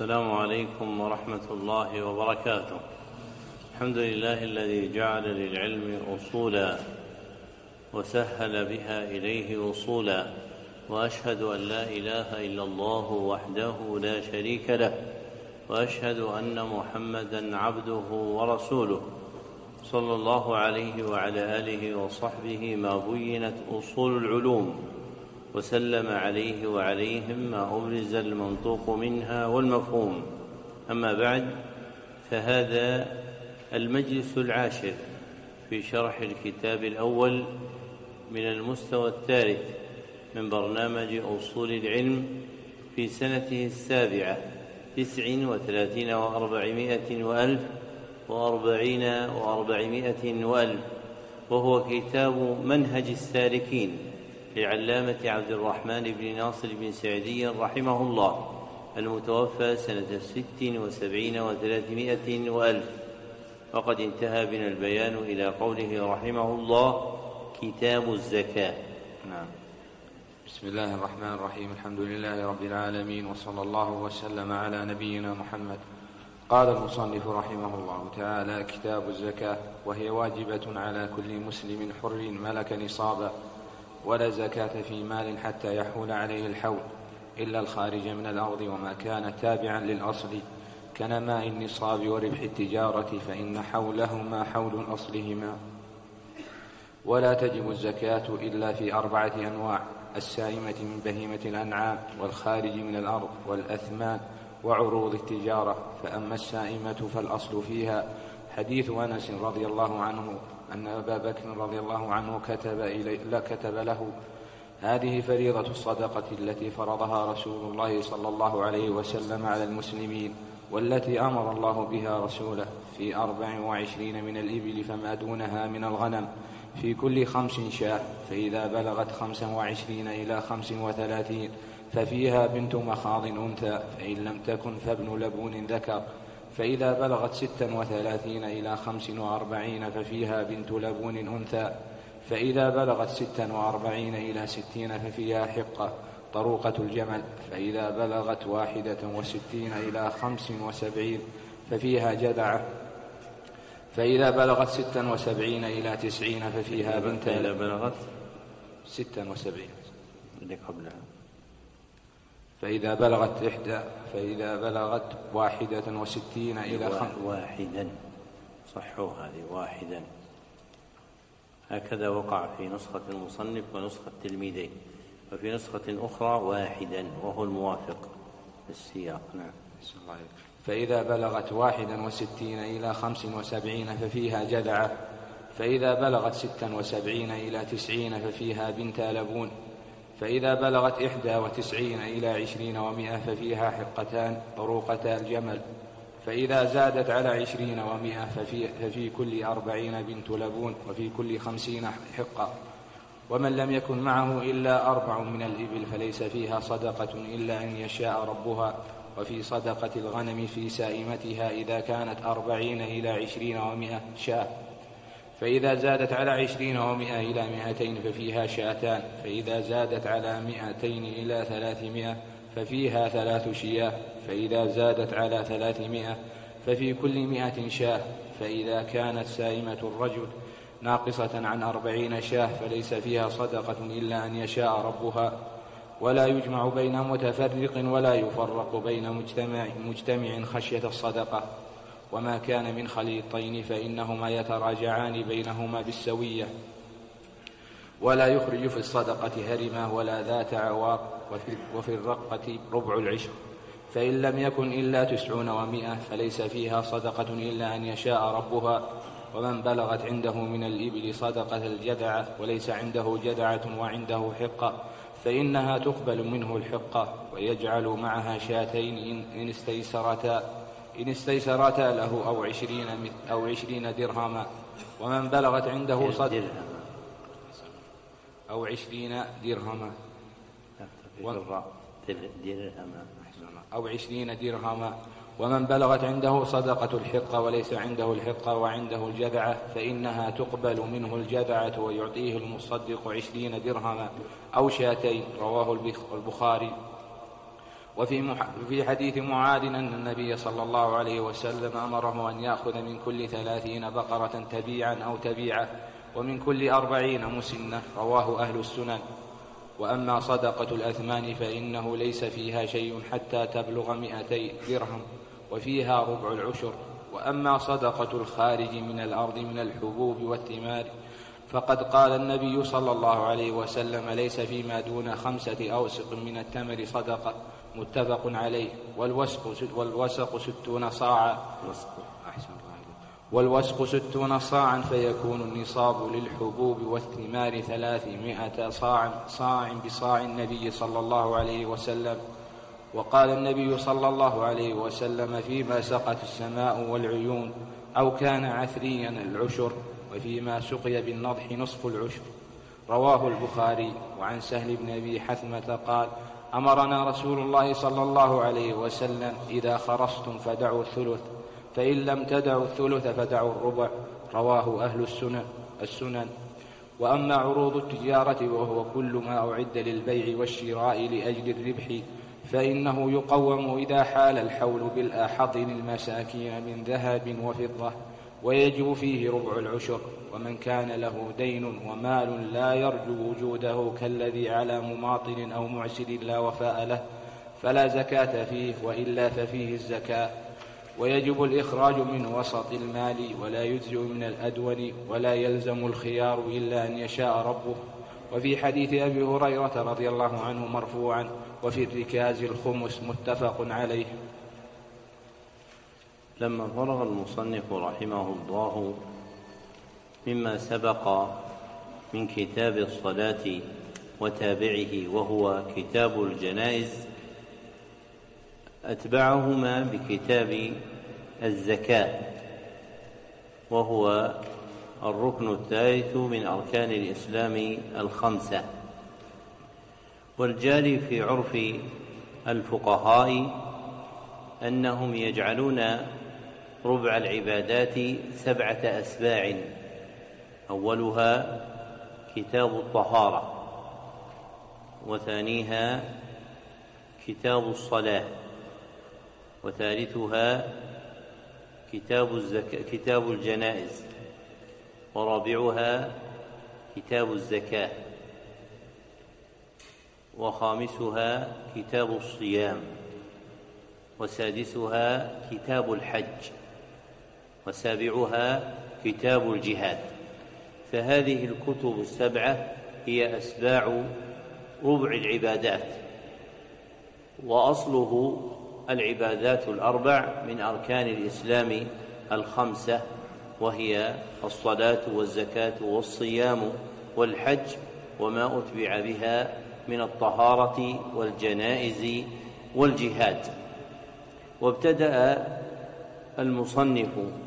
السلام عليكم ورحمة الله وبركاته. الحمد لله الذي جعل للعلم أصولا وسهل بها إليه وصولا، وأشهد أن لا إله إلا الله وحده لا شريك له، وأشهد أن محمدا عبده ورسوله صلى الله عليه وعلى آله وصحبه ما بينت أصول العلوم، وسلم عليه وعليهم ما أبرز المنطوق منها والمفهوم. أما بعد، فهذا المجلس العاشر في شرح الكتاب الأول من المستوى الثالث من برنامج أصول العلم في سنته 7 39 و400 وألف و40 و400 وألف، وهو كتاب منهج السالكين لعلامة عبد الرحمن بن ناصر بن سعدي رحمه الله، المتوفى سنة 76 و300 وألف. وقد انتهى بنا البيان إلى قوله رحمه الله: كتاب الزكاة. نعم. بسم الله الرحمن الرحيم. الحمد لله رب العالمين، وصلى الله وسلم على نبينا محمد. قال المصنف رحمه الله تعالى: كتاب الزكاة، وهي واجبة على كل مسلم حر ملك نصابا، ولا زكاة في مال حتى يحول عليه الحول إلا الخارج من الأرض وما كان تابعا للأصل كنماء النصاب وربح التجارة، فإن حولهما حول أصلهما. ولا تجب الزكاة إلا في 4 أنواع: السائمة من بهيمة الأنعام، والخارج من الأرض، والأثمان، وعروض التجارة. فأما السائمة فالأصل فيها حديث أنس رضي الله عنه أن أبا بكر رضي الله عنه كتب له: هذه فريضة الصدقة التي فرضها رسول الله صلى الله عليه وسلم على المسلمين، والتي أمر الله بها رسوله، في 24 من الإبل فما دونها من الغنم، في كل 5 شاة، فإذا بلغت 25 إلى 35 ففيها بنت مخاض أنثى، فإن لم تكن فابن لبون ذكر، فإذا بلغت 36 إلى 45 ففيها بنت لبون أنثى، فإذا بلغت 46 إلى 60 ففيها حقة طروقة الجمل، فإذا بلغت 61 إلى 75 ففيها جدعة، فإذا بلغت 76 إلى 90 ففيها بنت. إذا بلغت 76 اللي قبلها. فإذا بلغت 61 إلى واحدا، صحوا هذه واحدا، هكذا وقع في نسخة المصنف ونسخة التلميذين، وفي نسخة أخرى واحدا وهو الموافق للسياق. نعم. فإذا بلغت 61 إلى 75 ففيها جدعة، فإذا بلغت 76 إلى 90 ففيها بنت لبون، فإذا بلغت 91 إلى 20 و100 ففيها حقتان طروقتا الجمل، فإذا زادت على 20 و100 ففي كل 40 بنت لبون، وفي كل 50 حقة. ومن لم يكن معه إلا 4 من الإبل فليس فيها صدقة إلا أن يشاء ربها. وفي صدقة الغنم في سائمتها إذا كانت 40 إلى 20 و100 شاة، فإذا زادت على 20 و100 إلى 200 ففيها شاتان، فإذا زادت على 200 إلى 300 ففيها 3 شياه، فإذا زادت على 300 ففي كل 100 شاه. فإذا كانت سائمة الرجل ناقصة عن 40 شاه فليس فيها صدقة إلا أن يشاء ربها. ولا يجمع بين متفرق ولا يفرق بين مجتمع خشية الصدقة. وما كان من خليطين فإنهما يتراجعان بينهما بالسوية. ولا يخرج في الصدقة هرمة ولا ذات عواق. وفي الرقة ربع العشر، فإن لم يكن إلا 90 و100 فليس فيها صدقة إلا أن يشاء ربها. ومن بلغت عنده من الإبل صدقة الجدعة وليس عنده جدعة وعنده حقة فإنها تقبل منه الحقة، ويجعل معها شاتين إن استيسرتا له أو 20 درهما. ومن بلغت عنده صدقة أو 20 درهما أو 20 درهما. ومن بلغت عنده صدقة الحقة وليس عنده الحقة وعنده الجذعة فإنها تقبل منه الجذعة ويعطيه المصدق 20 درهما أو شاتين. رواه البخاري. وفي حديث معاذ أن النبي صلى الله عليه وسلم أمره أن يأخذ من كل 30 بقرة تبيعا أو تبيعة ومن كل 40 مسنة، رواه أهل السنن. وأما صدقة الأثمان فإنه ليس فيها شيء حتى تبلغ 200 درهم وفيها ربع العشر. وأما صدقة الخارج من الأرض من الحبوب والثمار فقد قال النبي صلى الله عليه وسلم: ليس فيما دون 5 أوسق من التمر صدقة، متفق عليه. والوسق 60 صاعا، والوسق 60 صاعا فيكون النصاب للحبوب والثمار 300 صاع بصاع النبي صلى الله عليه وسلم. وقال النبي صلى الله عليه وسلم: فيما سقت السماء والعيون أو كان عثريا العشر، وفيما سقي بالنضح نصف العشر، رواه البخاري. وعن سهل بن أبي حثمة قال: أمرنا رسول الله صلى الله عليه وسلم: إذا خرصتم فدعوا الثلث، فإن لم تدعوا الثلث فدعوا الربع، رواه أهل السنن. وأما عروض التجارة وهو كل ما أعد للبيع والشراء لأجل الربح فإنه يقوم إذا حال الحول بالآحض للمساكين من ذهب وفضة، ويجب فيه ربع العشر. ومن كان له دين ومال لا يرجو وجوده كالذي على مماطل أو معسر لا وفاء له فلا زكاة فيه، وإلا ففيه الزكاة. ويجب الإخراج من وسط المال ولا يجزئ من الأدون، ولا يلزم الخيار إلا أن يشاء ربه. وفي حديث أبي هريرة رضي الله عنه مرفوعا: وفي الركاز الخمس، متفق عليه. لما فرغ المصنف رحمه الله مما سبق من كتاب الصلاة وتابعه وهو كتاب الجنائز، أتبعهما بكتاب الزكاة وهو الركن الثالث من أركان الإسلام 5. والجاري في عرف الفقهاء أنهم يجعلون ربع العبادات 7 أسباع: أولها كتاب الطهارة، وثانيها كتاب الصلاة، وثالثها كتاب الجنائز، ورابعها كتاب الزكاة، وخامسها كتاب الصيام، وسادسها كتاب الحج، وسابعها كتاب الجهاد. فهذه الكتب 7 هي أسباع ربع العبادات، وأصله العبادات 4 من أركان الإسلام 5، وهي الصلاة والزكاة والصيام والحج، وما أتبع بها من الطهارة والجنائز والجهاد. وابتدأ المصنف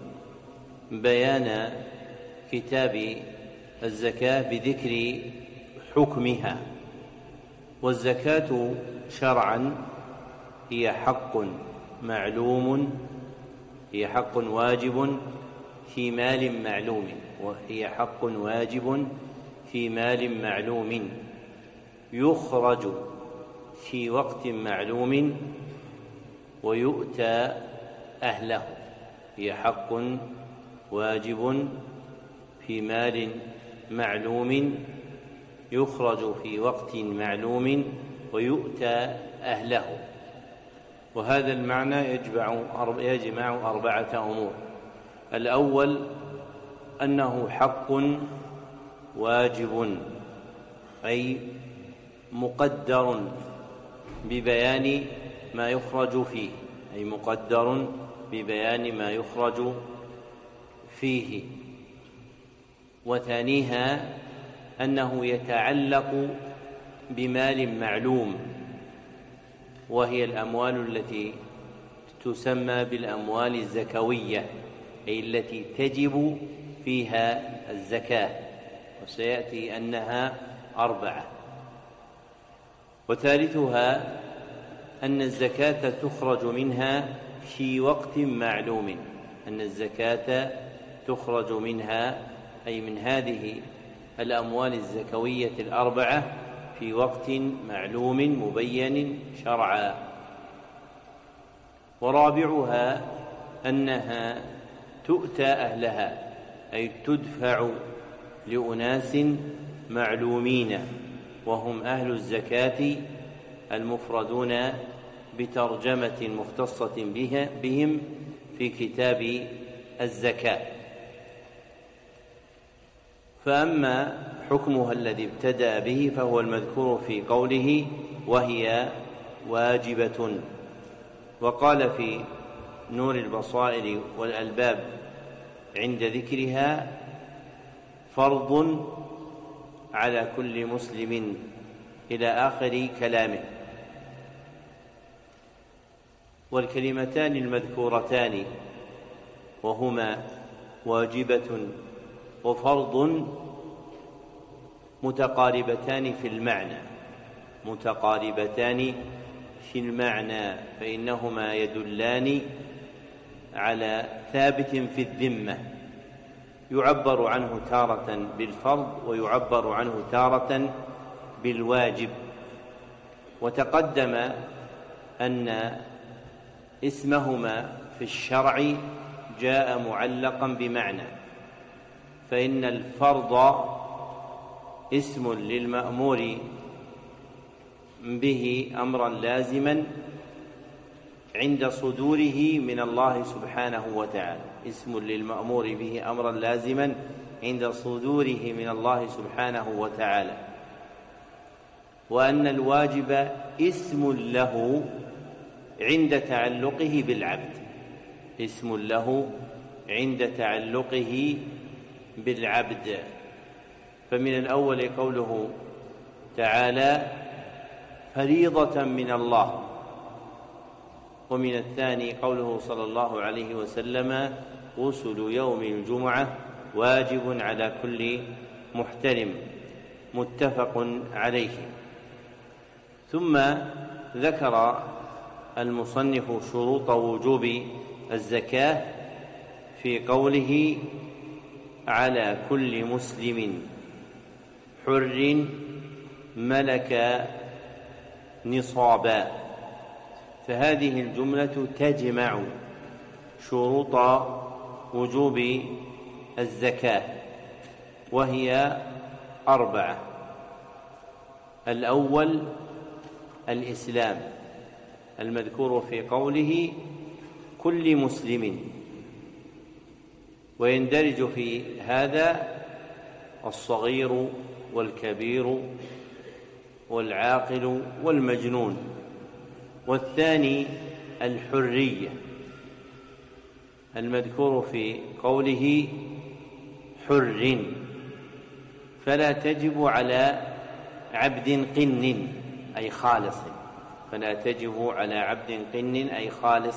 بيان كتاب الزكاة بذكر حكمها. والزكاة شرعا هي حق معلوم، هي حق واجب في مال معلوم، وهي حق واجب في مال معلوم يخرج في وقت معلوم ويؤتى أهله. هي حق واجب في مال معلوم يخرج في وقت معلوم ويؤتى أهله. وهذا المعنى يجمع 4 أمور: الأول أنه حق واجب، أي مقدر ببيان ما يخرج فيه، أي مقدر ببيان ما يخرج فيه. وثانيها أنه يتعلق بمال معلوم، وهي الأموال التي تسمى بالأموال الزكوية، أي التي تجب فيها الزكاة، وسيأتي أنها 4. وثالثها أن الزكاة تخرج منها في وقت معلوم، أن الزكاة تخرج منها أي من هذه الأموال الزكوية 4 في وقت معلوم مبين شرعا. ورابعها أنها تؤتى أهلها، أي تدفع لأناس معلومين وهم أهل الزكاة المفردون بترجمة مختصة بهم في كتاب الزكاة. فأما حكمها الذي ابتدأ به فهو المذكور في قوله وهي واجبة. وقال في نور البصائر والألباب عند ذكرها فرض على كل مسلم إلى آخر كلامه. والكلمتان المذكورتان وهما واجبة وفرض متقاربتان في المعنى، فإنهما يدلان على ثابت في الذمة يعبر عنه تارة بالفرض ويعبر عنه تارة بالواجب. وتقدم أن اسمهما في الشرع جاء معلقا بمعنى، فإن الفرض اسم للمأمور به أمرا لازما عند صدوره من الله سبحانه وتعالى، اسم للمأمور به أمرا لازما عند صدوره من الله سبحانه وتعالى. وأن الواجب اسم له عند تعلقه بالعبد فمن الأول قوله تعالى فريضة من الله، ومن الثاني قوله صلى الله عليه وسلم غسل يوم الجمعة واجب على كل محترم، متفق عليه. ثم ذكر المصنف شروط وجوب الزكاة في قوله على كل مسلم حر ملك نصابا، فهذه الجملة تجمع شروط وجوب الزكاة وهي 4. الأول الإسلام المذكور في قوله كل مسلم، ويندرج في هذا الصغير والكبير والعاقل والمجنون. والثاني الحرية المذكور في قوله حر، فلا تجب على عبد قن أي خالص، أي خالص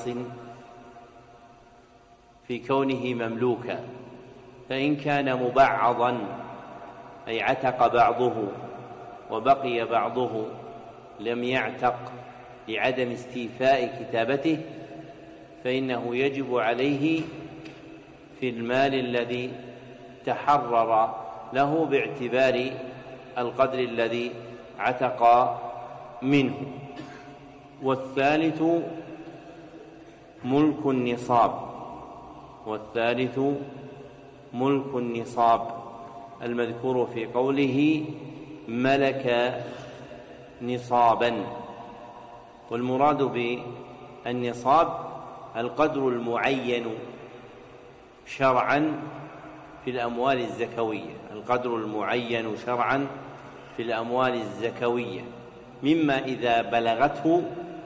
في كونه مملوكا، فإن كان مبعضا أي عتق بعضه وبقي بعضه لم يعتق لعدم استيفاء كتابته، فإنه يجب عليه في المال الذي تحرر له باعتبار القدر الذي عتق منه. والثالث ملك النصاب المذكور في قوله ملك نصابا. والمراد بالنصاب القدر المعين شرعا في الأموال الزكوية مما إذا بلغته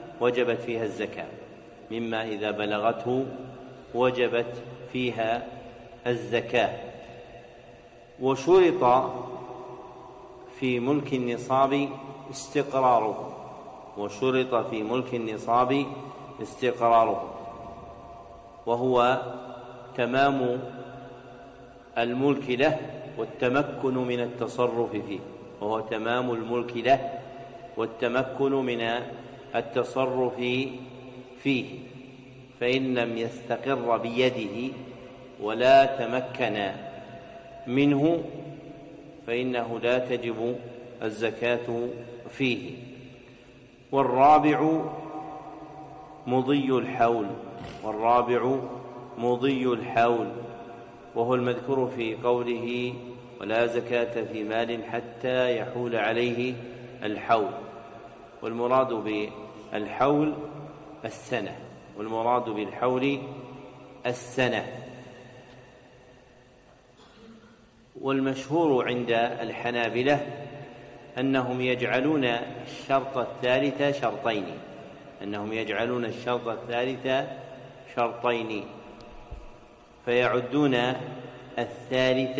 وجبت فيها الزكاة. وشرط في ملك النصاب استقراره، وهو تمام الملك له والتمكن من التصرف فيه، فإن لم يستقر بيده ولا تمكن منه فإنه لا تجب الزكاة فيه. والرابع مضي الحول، والرابع مضي الحول، وهو المذكور في قوله ولا زكاة في مال حتى يحول عليه الحول. والمراد بالحول السنة، والمراد بالحول السنة. والمشهور عند الحنابلة أنهم يجعلون الشرط الثالث شرطين، فيعدون الثالث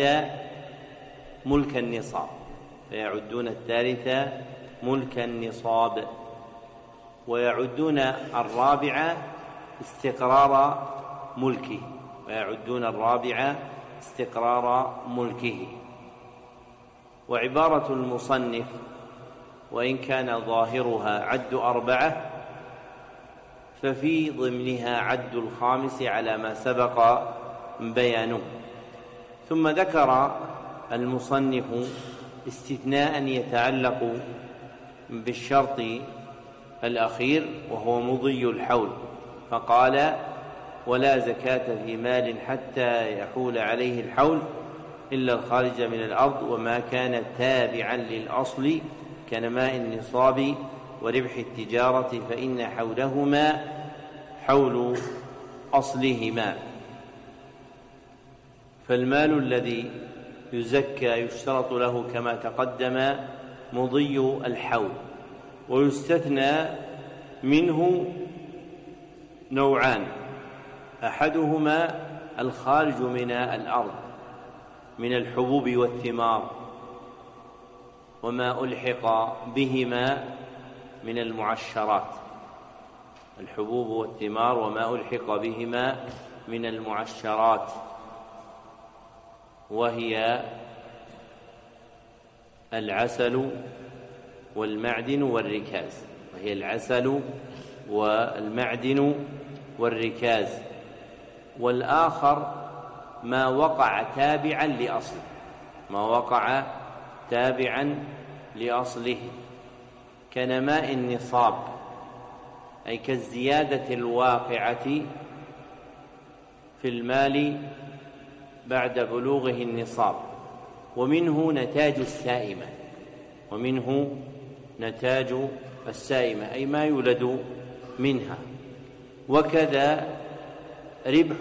ملك النصاب، ويعدون الرابع استقرار ملكه. وعبارة المصنف وإن كان ظاهرها عد 4، ففي ضمنها عد الخامس على ما سبق بيانه. ثم ذكر المصنف استثناء يتعلق بالشرط الأخير وهو مضي الحول، فقال ولا زكاة في مال حتى يحول عليه الحول إلا الخارج من الأرض وما كان تابعا للأصل كنماء النصاب وربح التجارة فإن حولهما حول أصلهما. فالمال الذي يزكى يشترط له كما تقدم مضي الحول، ويستثنى منه نوعان: أحدهما الخارج من الأرض من الحبوب والثمار وما ألحق بهما من المعشرات، الحبوب والثمار وما ألحق بهما من المعشرات، وهي العسل والمعدن والركاز. والآخر ما وقع تابعا لأصله كنماء النصاب، أي كالزيادة الواقعة في المال بعد بلوغه النصاب. ومنه نتاج السائمة أي ما يولد منها. وكذا ربح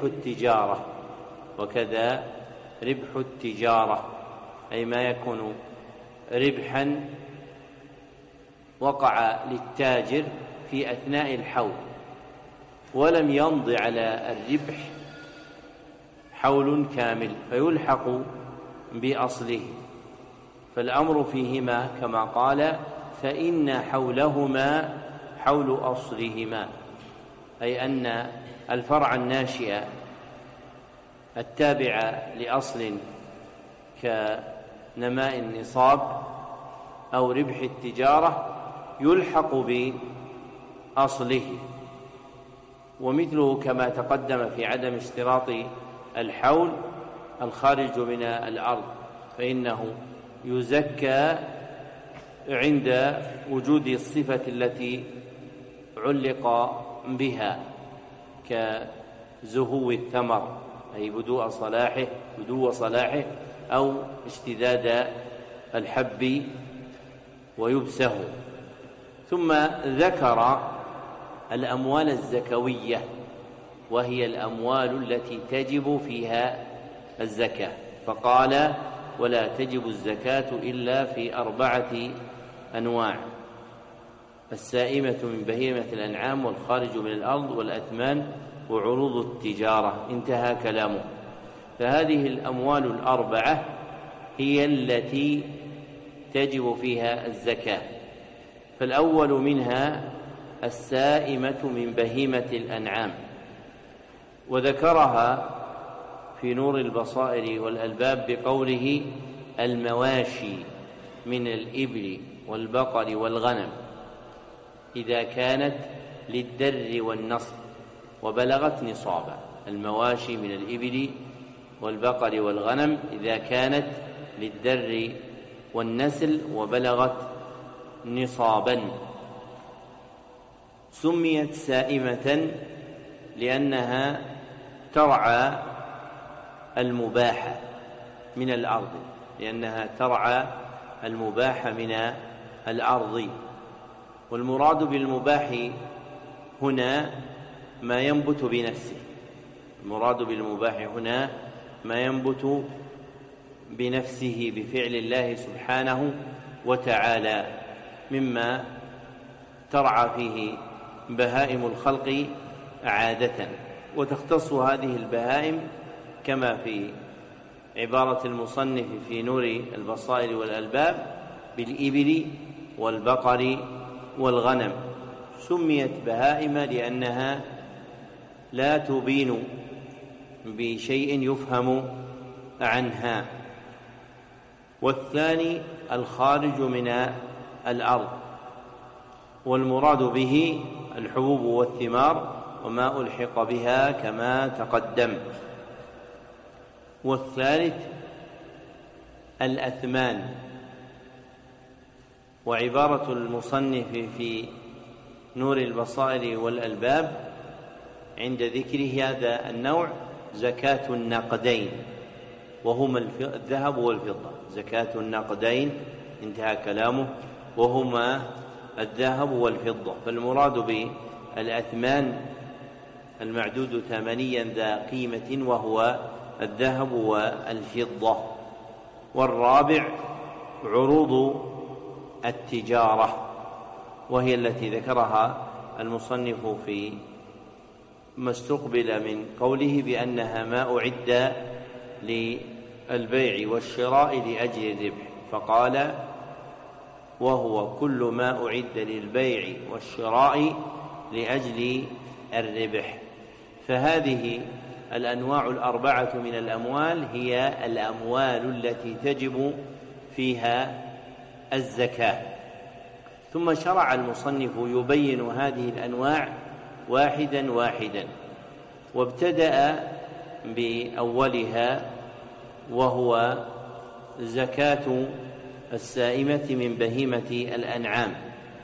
التجارة أي ما يكون ربحا وقع للتاجر في أثناء الحول ولم يمض على الربح حول كامل فيلحق بأصله. فالأمر فيهما كما قال فإن حولهما حول أصلهما، أي أن الفرع الناشئ التابع لأصل كنماء النصاب أو ربح التجارة يلحق بأصله. ومثله كما تقدم في عدم اشتراط الحول الخارج من الأرض، فإنه يزكى عند وجود الصفة التي علق بها كزهو الثمر أي بدو صلاحه أو اشتداد الحب ويبسه. ثم ذكر الأموال الزكوية وهي الأموال التي تجب فيها الزكاة، فقال ولا تجب الزكاة إلا في 4 أنواع: السائمة من بهيمة الأنعام والخارج من الأرض والأثمان وعروض التجارة. انتهى كلامه. فهذه الأموال 4 هي التي تجب فيها الزكاة. فالأول منها السائمة من بهيمة الأنعام، وذكرها في نور البصائر والألباب بقوله المواشي من الإبل والبقر والغنم إذا كانت للدر والنصر وبلغت نصابا. المواشي من الإبل والبقر والغنم إذا كانت للدر والنسل وبلغت نصابا. سميت سائمة لأنها ترعى المباح من الأرض، من الأرض. والمراد بالمباح هنا ما ينبت بنفسه بفعل الله سبحانه وتعالى، مما ترعى فيه بهائم الخلق عادة. وتختص هذه البهائم كما في عبارة المصنف في نور البصائر والألباب بالإبل والبقر والغنم. سميت بهائم لأنها لا تبين بشيء يفهم عنها. والثاني الخارج من الأرض، والمراد به الحبوب والثمار وما ألحق بها كما تقدم. والثالث الأثمان. وعبارة المصنف في نور البصائر والألباب عند ذكره هذا النوع زكاة النقدين، وهما الذهب والفضة. زكاة النقدين انتهى كلامه، وهما الذهب والفضة. فالمراد بالأثمان المعدود ثمنيا ذا قيمة وهو الذهب والفضة. والرابع عروض التجارة، وهي التي ذكرها المصنف في ما استقبل من قوله بأنها ما أعد للبيع والشراء لأجل الربح، فقال وهو كل ما أعد للبيع والشراء لأجل الربح. فهذه الأنواع الأربعة من الأموال هي الأموال التي تجب فيها الزكاة. ثم شرع المصنف يبين هذه الأنواع واحدا واحدا، وابتدأ بأولها وهو زكاة السائمة من بهيمة الأنعام،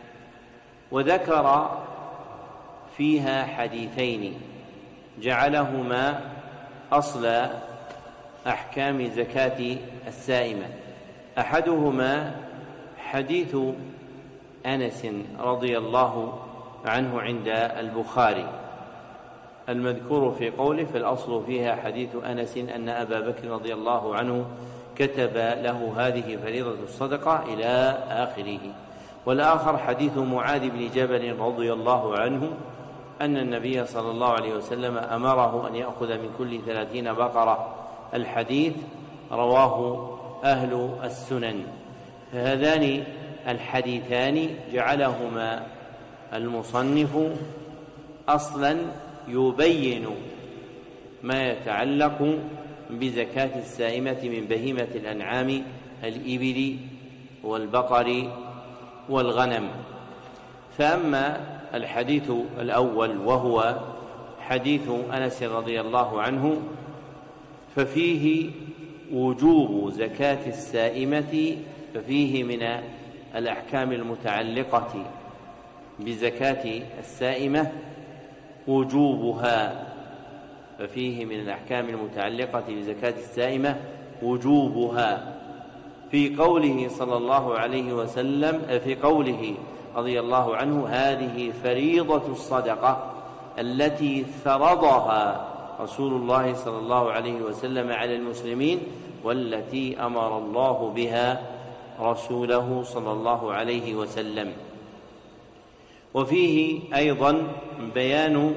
وذكر فيها حديثين جعلهما أصل أحكام زكاة السائمة. أحدهما حديث أنس رضي الله عنه عند البخاري المذكور في قوله فالأصل فيها حديث أنس أن أبا بكر رضي الله عنه كتب له هذه فريضة الصدقة إلى آخره. والآخر حديث معاذ بن جبل رضي الله عنه أن النبي صلى الله عليه وسلم أمره أن يأخذ من كل 30 بقرة. الحديث رواه أهل السنن. فهذان الحديثان جعلهما المصنف أصلا يبين ما يتعلق بزكاة السائمة من بهيمة الأنعام الإبل والبقر والغنم. فأما الحديث الأول وهو حديث أنس رضي الله عنه ففيه وجوب زكاة السائمة، ففيه من الأحكام المتعلقة بزكاة السائمة وجوبها، ففيه من الأحكام المتعلقة بزكاة السائمة وجوبها في قوله صلى الله عليه وسلم في قوله رضي الله عنه هذه فريضة الصدقة التي فرضها رسول الله صلى الله عليه وسلم على المسلمين والتي أمر الله بها رسوله صلى الله عليه وسلم. وفيه أيضا بيان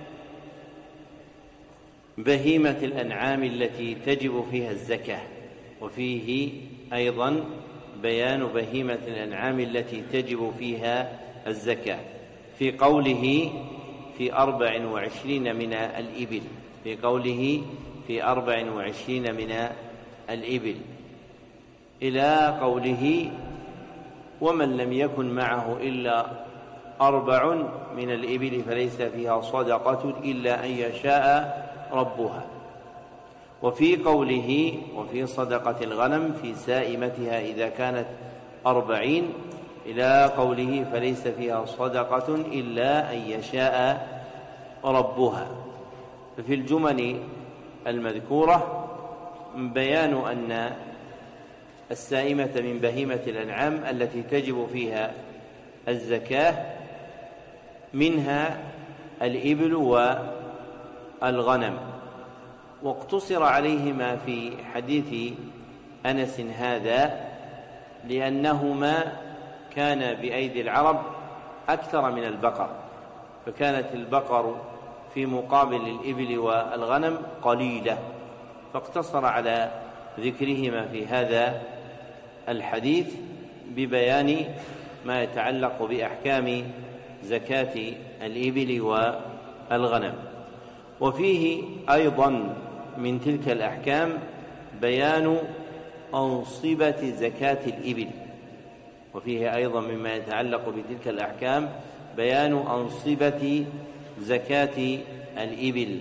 بهيمة الأنعام التي تجب فيها الزكاة، وفيه أيضا بيان بهيمة الأنعام التي تجب فيها الزكاة في قوله في 24 من الإبل، في قوله في 24 من الإبل إلى قوله ومن لم يكن معه إلا 4 من الإبل فليس فيها صدقة إلا أن يشاء ربها. وفي قوله وفي صدقة الغنم في سائمتها إذا كانت 40 إلى قوله فليس فيها صدقة إلا أن يشاء ربها. ففي الجمل المذكورة بيان أن السائمة من بهيمة الأنعام التي تجب فيها الزكاة منها الإبل والغنم، واقتصر عليهما في حديث أنس هذا لأنهما كان بأيدي العرب أكثر من البقر، فكانت البقر في مقابل الإبل والغنم قليلة، فاقتصر على ذكرهما في هذا الحديث ببيان ما يتعلق بأحكام زكاة الإبل والغنم. وفيه أيضا من تلك الأحكام بيان أنصبة زكاة الإبل، وفيه أيضا مما يتعلق بتلك الأحكام بيان أنصبة زكاة الإبل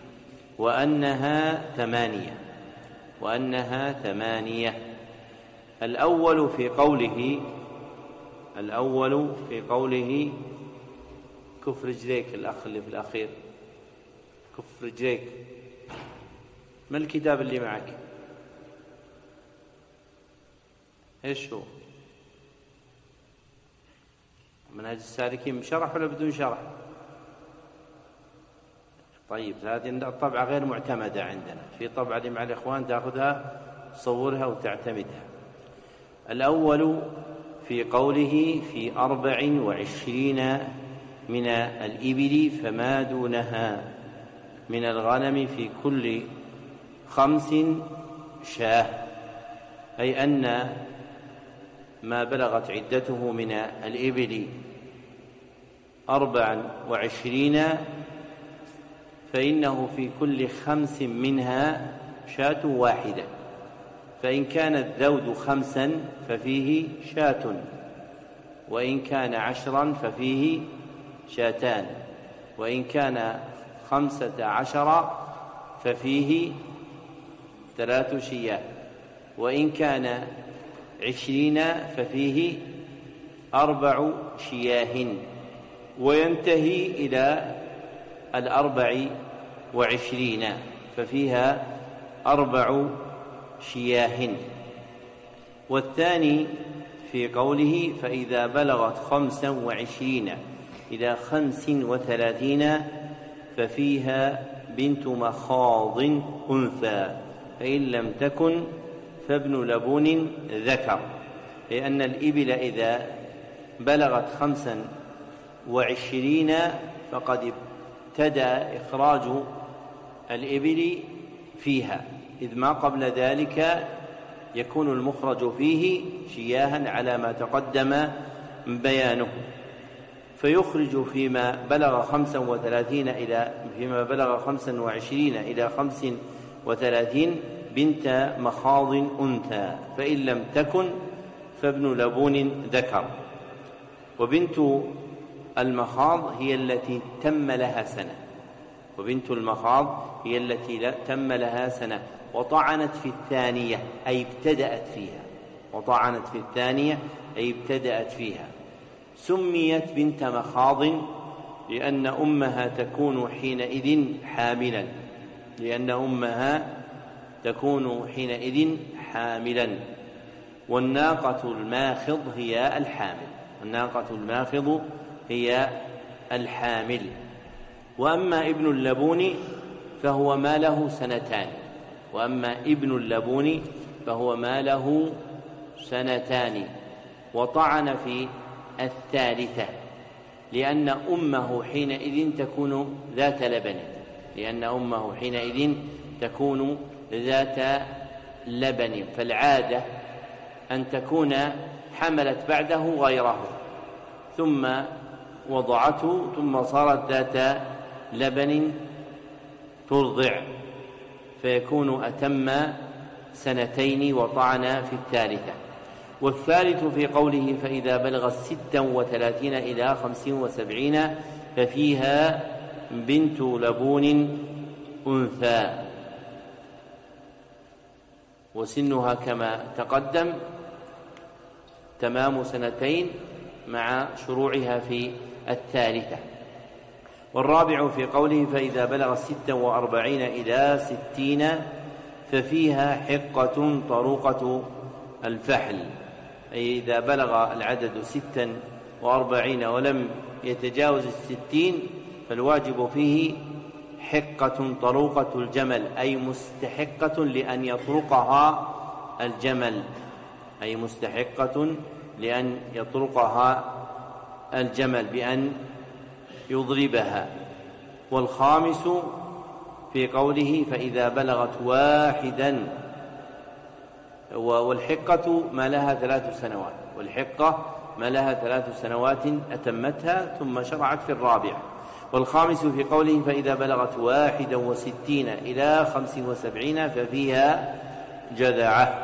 وأنها ثمانية. الأول في قوله كف رجليك، الأخ اللي في الأخير كف رجليك. ما الكتاب اللي معك؟ إيش هو؟ منهج السالكين بشرح ولا بدون شرح؟ طيب، هذه الطبعة غير معتمدة عندنا، في طبعة مع الإخوان تأخذها تصورها وتعتمدها. الأول في قوله في 24 من الإبل فما دونها من الغنم في كل 5 شاة، أي أن ما بلغت عدته من الإبل 24 فإنه في كل 5 منها شاة واحدة، فإن كان الذود 5 ففيه شاة، وإن كان 10 ففيه شاتان، وإن كان 15 ففيه 3 شياه، وإن كان 20 ففيه 4 شياه، وينتهي إلى 24 ففيها 4 شياه. والثاني في قوله فإذا بلغت 25 إلى 35 ففيها بنت مخاض أنثى، فإن لم تكن فابن لبون ذكر، لأن الإبل إذا بلغت 25 فقد ابتدأ إخراج الإبل فيها، إذ ما قبل ذلك يكون المخرج فيه شياها على ما تقدم بيانه، فيخرج فيما بلغ 25 إلى 35 بنت مخاض أنثى، فإن لم تكن فابن لبون ذكر. وبنت المخاض هي التي تم لها سنة وطعنت في الثانية أي ابتدأت فيها، سميت بنت مخاض لأن أمها تكون حينئذ حاملا. والناقة الماخض هي الحامل. وأما ابن اللبون فهو ما له سنتان، وطعن في 3 لأن أمه حينئذ تكون ذات لبن، فالعادة أن تكون حملت بعده غيره ثم وضعته ثم صارت ذات لبن ترضع، فيكون أتم 2 وطعن في 3. والثالث في قوله فإذا بلغت 36 إلى 75 ففيها بنت لبون أنثى، وسنها كما تقدم تمام 2 مع شروعها في 3. والرابع في قوله فإذا بلغ 46 إلى 60 ففيها حقة طروقة الفحل، أي إذا بلغ العدد 46 ولم يتجاوز 60 فالواجب فيه حقة طروقة الجمل، أي مستحقة لأن يطرقها الجمل، أي مستحقة لأن يطرقها الجمل بأن يضربها. والخامس في قوله فإذا بلغت 1 والحقة ما لها 3 سنوات، والحقة ما لها 3 سنوات أتمتها ثم شرعت في الرابع. والخامس في قوله فإذا بلغت 61 إلى 75 ففيها جذعة،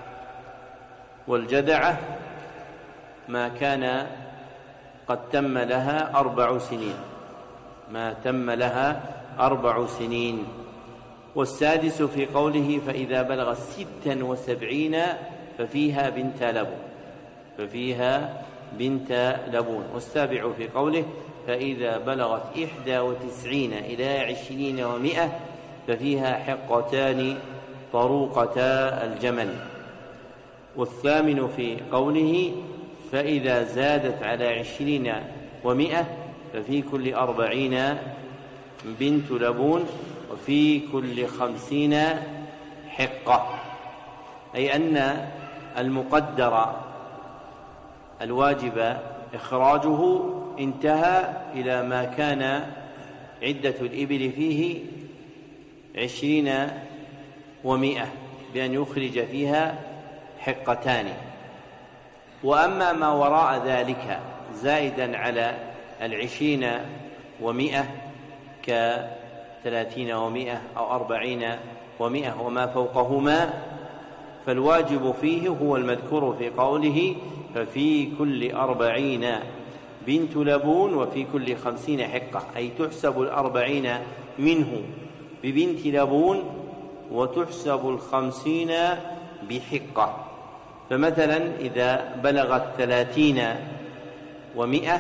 والجذعة ما كان قد تم لها 4 سنين، ما تم لها 4 سنين. والسادس في قوله فإذا بلغت 76 ففيها بنت لبون، ففيها بنت لبون. والسابع في قوله فإذا بلغت 91 إلى 20 و100 ففيها حقتان طروقتا الجمل. والثامن في قوله فإذا زادت على 20 و100 ففي كل 40 بنت لبون وفي كل 50 حقة، أي أن المقدر الواجب إخراجه انتهى إلى ما كان عدة الإبل فيه 20 و100 بأن يخرج فيها حقتان. وأما ما وراء ذلك زائدا على 20 و100 ك30 و100 أو 40 و100 وما فوقهما فالواجب فيه هو المذكور في قوله ففي كل 40 بنت لبون وفي كل 50 حقة، أي تحسب 40 منه ببنت لبون وتحسب 50 بحقة. فمثلا إذا بلغت 30 و100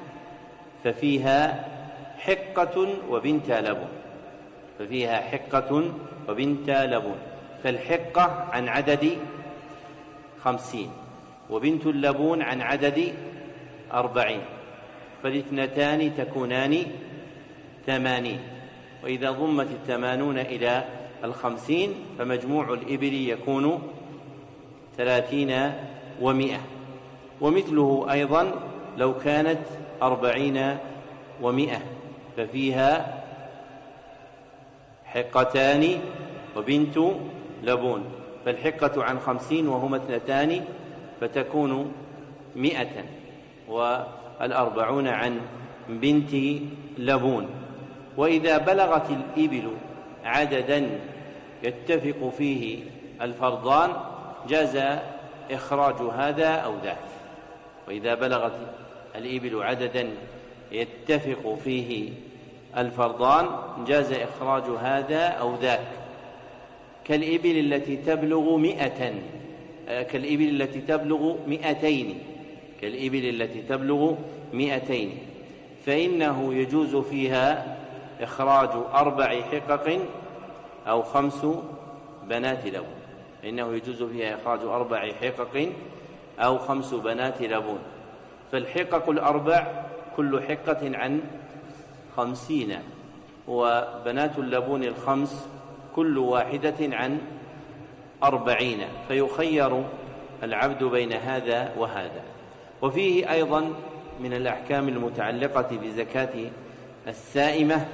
ففيها حقة وبنت لبون، ففيها حقة وبنت لبون، فالحقة عن عدد 50 وبنت اللبون عن عدد 40، فالاثنتان تكونان 80. وإذا ضمت 80 إلى 50 فمجموع الإبل يكون 30 و100. ومثله أيضا لو كانت 40 و100 ففيها حقتان وبنت لبون، فالحقة عن 50 وهما 2 فتكون 100، وال40 عن بنت لبون. وإذا بلغت الإبل عددا يتفق فيه الفرضان جاز إخراج هذا أو ذاك. وإذا بلغت الإبل عددا يتفق فيه الفرضان جاز إخراج هذا أو ذاك، كالإبل التي تبلغ 100، كالإبل التي تبلغ 200، كالإبل التي تبلغ 200 فإنه يجوز فيها إخراج 4 حقق أو 5 بنات لبون، فإنه يجوز فيها إخراج 4 حقق أو 5 بنات لبون. فالحقق 4 كل حقة عن 50، وبنات اللبون 5 كل واحدة عن 40، فيخير العبد بين هذا وهذا. وفيه أيضا من الأحكام المتعلقة بزكاة السائمة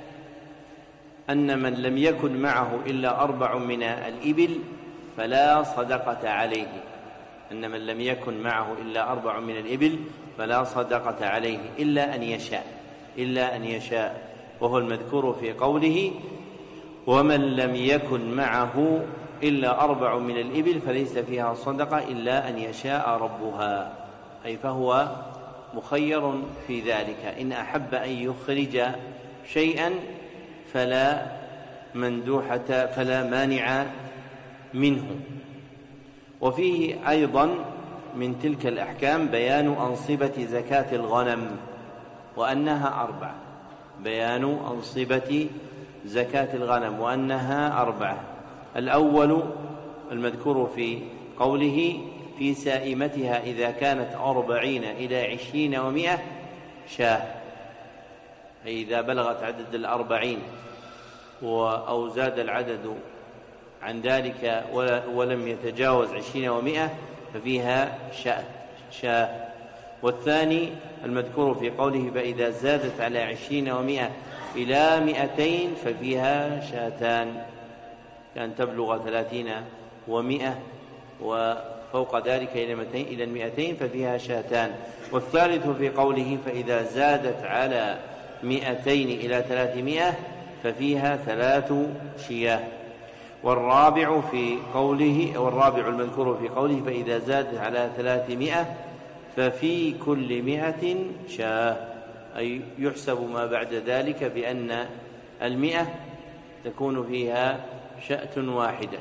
أن من لم يكن معه إلا 4 من الإبل فلا صدقة عليه، أن من لم يكن معه إلا 4 من الإبل فلا صدقة عليه إلا أن يشاء، إلا أن يشاء، وهو المذكور في قوله ومن لم يكن معه إلا 4 من الإبل فليس فيها صدقة إلا أن يشاء ربها، أي فهو مخير في ذلك، إن أحب أن يخرج شيئا فلا مندوحة فلا مانع منه. وفيه أيضا من تلك الأحكام بيان أنصبة زكاة الغنم وأنها 4. بيان أنصبة زكاة الغنم وأنها 4. الأول المذكور في قوله في سائمتها إذا كانت 40 إلى 20 و100 شاة، أي إذا بلغت عدد 40 أو زاد العدد عن ذلك ولم يتجاوز 20 و100 ففيها شاة. والثاني المذكور في قوله فإذا زادت على 20 و100 إلى 200 ففيها شاتان، كان تبلغ 30 و100 وفوق ذلك إلى 200 ففيها شاتان. والثالث في قوله فإذا زادت على 200 إلى 300 ففيها 3 شياه. والرابع المذكور في قوله فإذا زادت على 300 ففي كل 100 شاة، أي يحسب ما بعد ذلك بأن 100 تكون فيها شاة واحدة،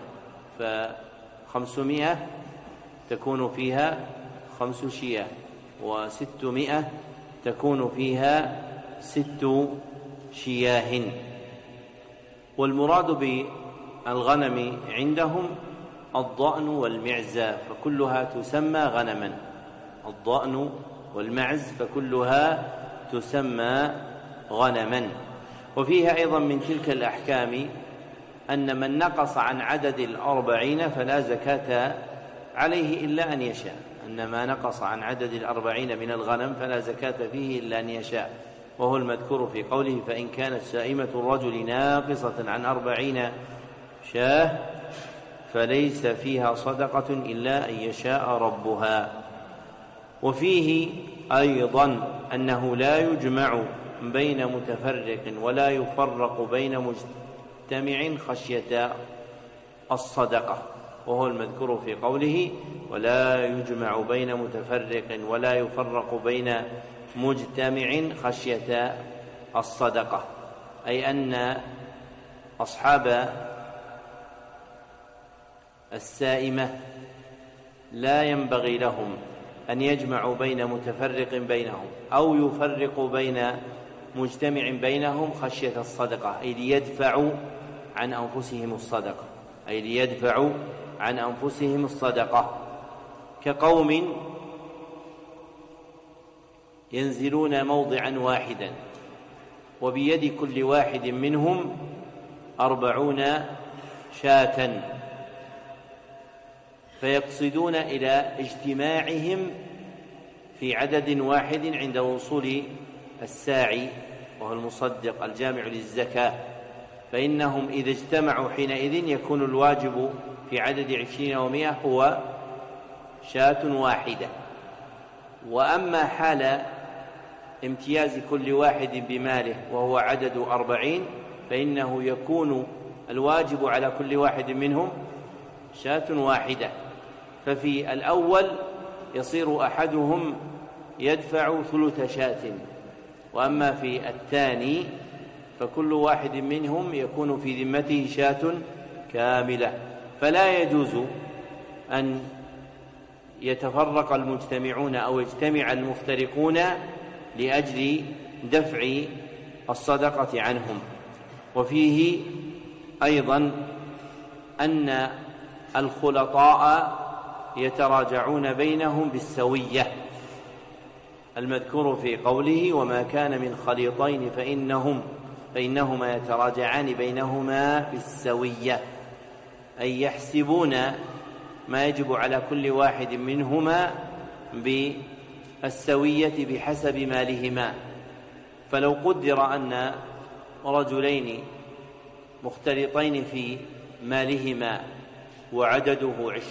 ف500 تكون فيها 5 شياه، و600 تكون فيها 6 شياه. والمراد بالغنم عندهم الضأن والمعز، فكلها تسمى غنما. الضأن والمعز فكلها تسمى غنما. وفيها أيضا من تلك الأحكام أن من نقص عن عدد 40 فلا زكاة عليه إلا أن يشاء، أن ما نقص عن عدد 40 من الغنم فلا زكاة فيه إلا أن يشاء، وهو المذكور في قوله فإن كانت سائمة الرجل ناقصة عن 40 شاة فليس فيها صدقة إلا أن يشاء ربها. وفيه أيضا أنه لا يجمع بين متفرق ولا يفرق بين مجتمع خشية الصدقة، وهو المذكور في قوله ولا يجمع بين متفرق ولا يفرق بين مجتمع خشية الصدقة، أي أن أصحاب السائمة لا ينبغي لهم أن يجمعوا بين متفرق بينهم أو يفرقوا بين مجتمع بينهم خشية الصدقة، أي ليدفعوا عن أنفسهم الصدقة، كقوم ينزلون موضعا واحدا وبيد كل واحد منهم 40 شاة، فيقصدون إلى اجتماعهم في عدد واحد عند وصول الساعي وهو المصدق الجامع للزكاة، فإنهم إذا اجتمعوا حينئذ يكون الواجب في عدد 20 و100 هو شاة واحدة. وأما حال امتياز كل واحد بماله وهو عدد 40 فإنه يكون الواجب على كل واحد منهم شاة واحدة، ففي الأول يصير أحدهم يدفع ثلث شاة، وأما في الثاني فكل واحد منهم يكون في ذمته شاة كاملة. فلا يجوز أن يتفرق المجتمعون أو يجتمع المفترقون لأجل دفع الصدقة عنهم. وفيه أيضا أن الخلطاء يتراجعون بينهم بالسوية، المذكور في قوله وما كان من خليطين فإنهما يتراجعان بينهما بالسوية، أي يحسبون ما يجب على كل واحد منهما بالسوية بحسب مالهما. فلو قدر أن رجلين مختلطين في مالهما وعدده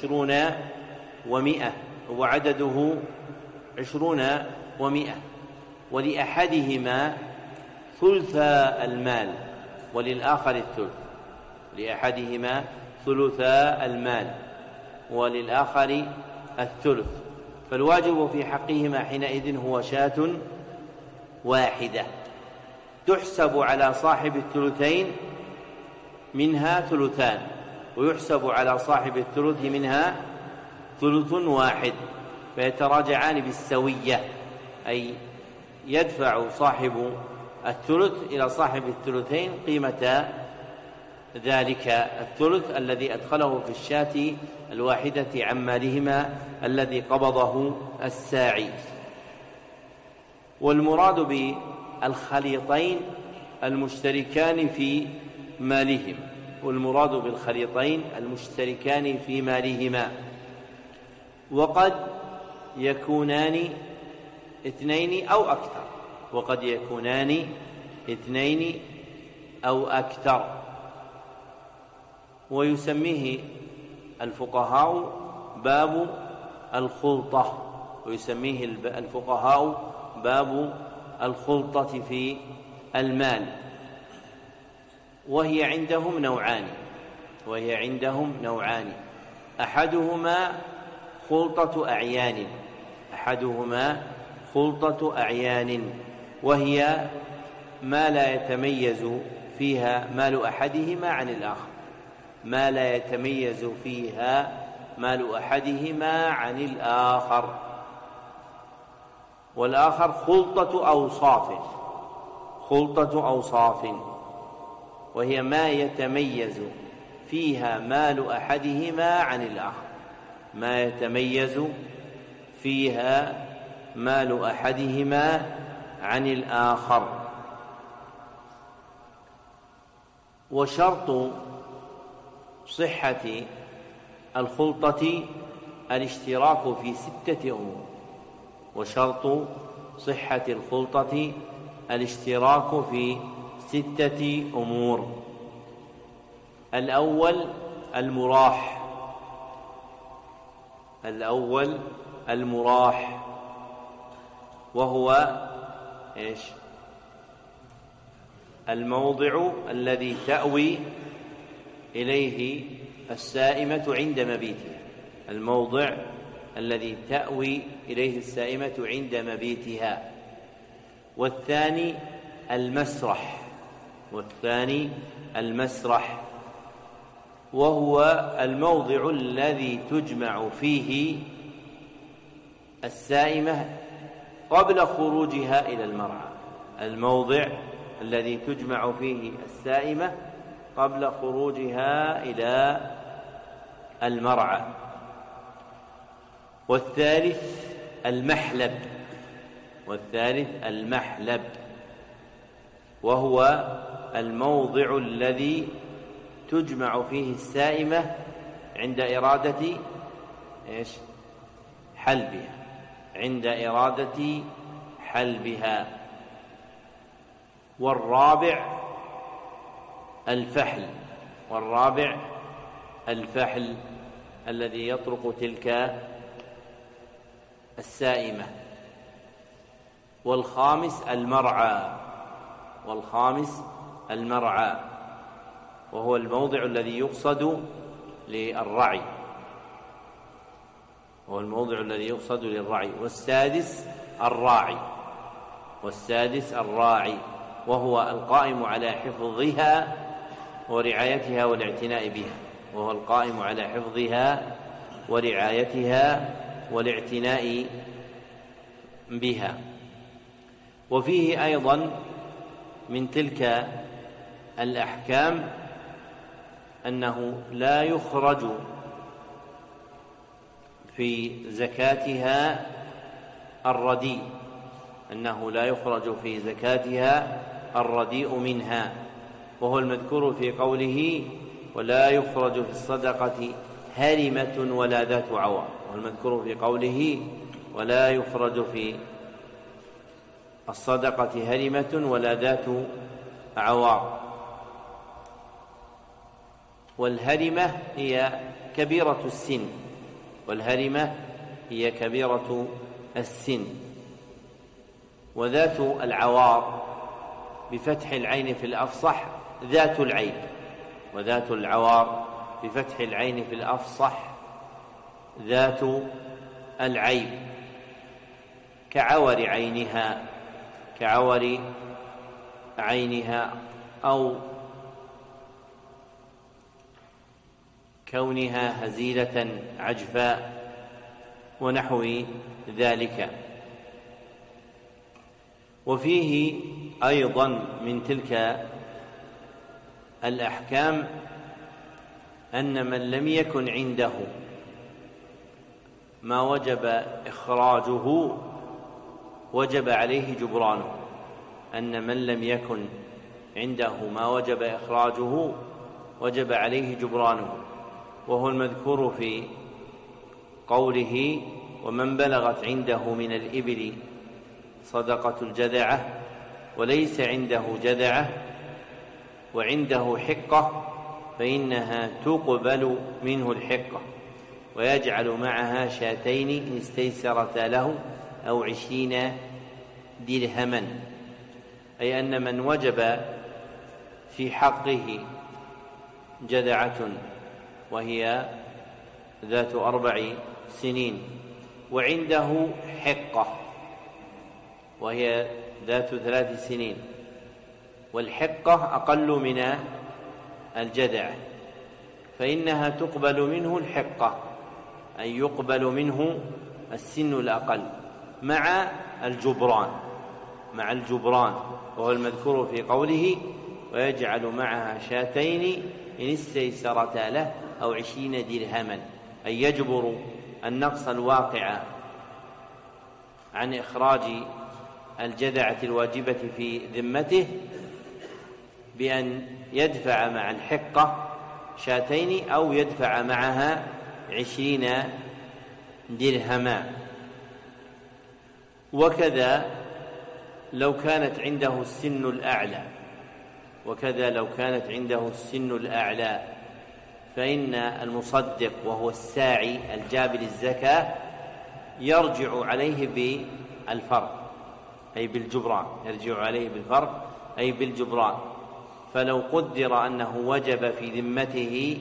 20 و100 ولأحدهما ثلث المال وللآخر الثلث، لأحدهما ثلث المال وللآخر الثلث، فالواجب في حقهما حينئذ هو شاة واحدة تحسب على صاحب الثلثين منها ثلثان، ويحسب على صاحب الثلث منها ثلث واحد، فيتراجعان بالسوية، أي يدفع صاحب الثلث إلى صاحب الثلثين قيمة ذلك الثلث الذي أدخله في الشاة الواحدة عن مالهما الذي قبضه الساعي. والمراد بالخليطين المشتركان في مالهم، والمراد بالخليطين المشتركان في مالهما، وقد يكونان اثنين أو أكثر، وقد يكونان اثنين أو أكثر. ويسميه الفقهاء باب الخلطة، ويسميه الفقهاء باب الخلطة في المال. وهي عندهم نوعان، أحدهما خلطة أعيان، وهي ما لا يتميز فيها مال أحدهما عن الآخر، والآخر خلطة أوصاف، وهي ما يتميز فيها مال أحدهما عن الآخر. وشرط صحة الخلطة الاشتراك في 6 أمور. الأول المراح، وهو الموضع الذي تأوي إليه السائمة عند مبيتها. والثاني المسرح، وهو الموضع الذي تجمع فيه السائمة قبل خروجها إلى المرعى. والثالث المحلب، وهو الموضع الذي تجمع فيه السائمة عند إرادة حلبها. والرابع الفحل الذي يطرق تلك السائمة. والخامس المرعى، وهو الموضع الذي يقصد للرعي. والسادس وهو القائم على حفظها ورعايتها والاعتناء بها. وفيه أيضا من تلك الأحكام أنه لا يخرج في زكاتها الرديء منها، وهو المذكور في قوله ولا يخرج في الصدقة هرمة ولا ذات عوار. والهرمة هي كبيرة السن. وذات العوار بفتح العين في الأفصح ذات العيب، كعور عينها أو كونها هزيلة عجفاء. ونحو ذلك. وفيه أيضا من تلك الأحكام أن من لم يكن عنده ما وجب إخراجه وجب عليه جبرانه، أن من لم يكن عنده ما وجب إخراجه وجب عليه جبرانه، وهو المذكور في قوله: ومن بلغت عنده من الإبل صدقة الجذعة وليس عنده جذعة وعنده حقة فإنها تقبل منه الحقة ويجعل معها شاتين إن استيسرتا له أو 20 درهما. أي أن من وجب في حقه جذعة وهي ذات 4 سنين وعنده حقة وهي ذات 3 سنين، والحقة أقل من الجذعة، فإنها تقبل منه الحقة، أي يقبل منه السن الأقل مع الجبران، وهو المذكور في قوله: ويجعل معها شاتين إن استيسرتا له أو 20 درهما، أي يجبر النقص الواقع عن إخراج الجذعة الواجبة في ذمته بأن يدفع مع الحقة شاتين أو يدفع معها 20 درهما. وكذا لو كانت عنده السن الأعلى فإن المصدق وهو الساعي الجابر الزكاة يرجع عليه بالفرق أي بالجبران، فلو قدر أنه وجب في ذمته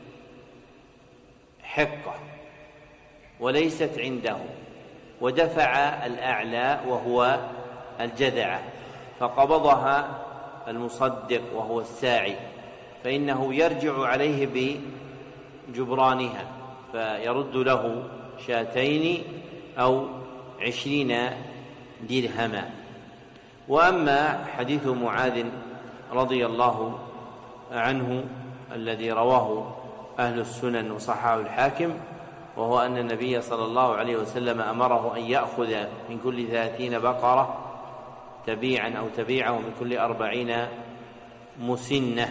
حقة وليست عنده ودفع الأعلى وهو الجذعة فقبضها المصدق وهو الساعي، فإنه يرجع عليه بجبرانها فيرد له شاتين أو 20 درهما. وأما حديث معاذ رضي الله عنه الذي رواه أهل السنن وصححه الحاكم، وهو أن النبي صلى الله عليه وسلم أمره أن يأخذ من كل 30 بقرة تبيعا أو تبيعه من كل 40 مسنة،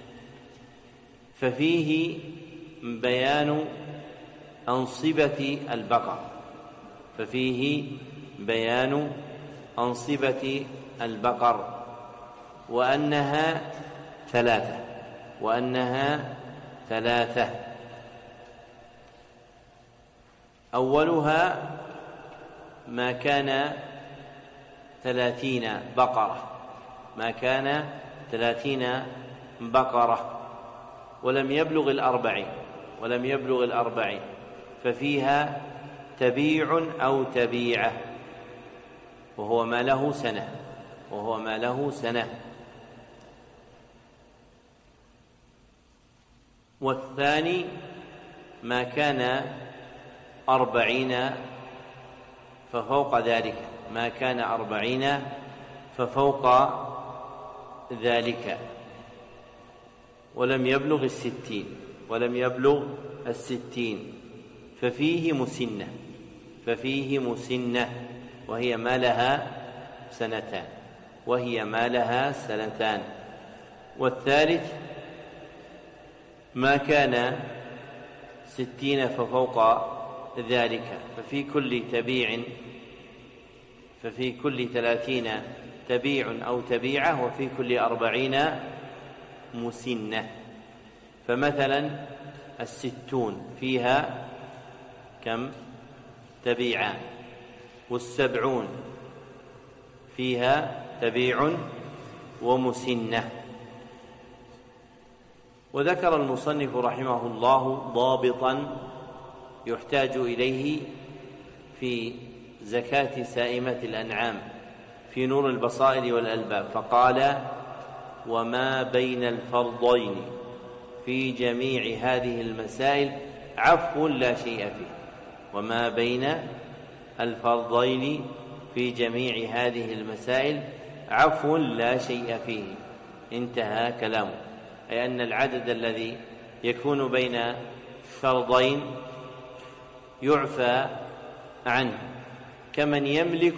ففيه بيان أنصبة البقر وأنها 3. أولها ما كان 30 بقرة ولم يبلغ 40 ففيها تبيع أو تبيعة وهو ما له سنة. والثاني ما كان 40 ففوق ذلك ولم يبلغ 60 ففيه مسنة وهي ما لها سنتان. والثالث ما كان 60 ففوق ذلك ففي كل 30 تبيع أو تبيعة وفي كل 40 مسنة. فمثلا 60 فيها كم؟ تبيعان، 70 فيها تبيع ومسنة. وذكر المصنف رحمه الله ضابطا يحتاج إليه في زكاة سائمة الأنعام في نور البصائر والألباب، فقال: وما بين الفرضين في جميع هذه المسائل عفو لا شيء فيه. وما بين الفرضين في جميع هذه المسائل عفو لا شيء فيه. انتهى كلامه، أي أن العدد الذي يكون بين فرضين يعفى عنه، كمن يملك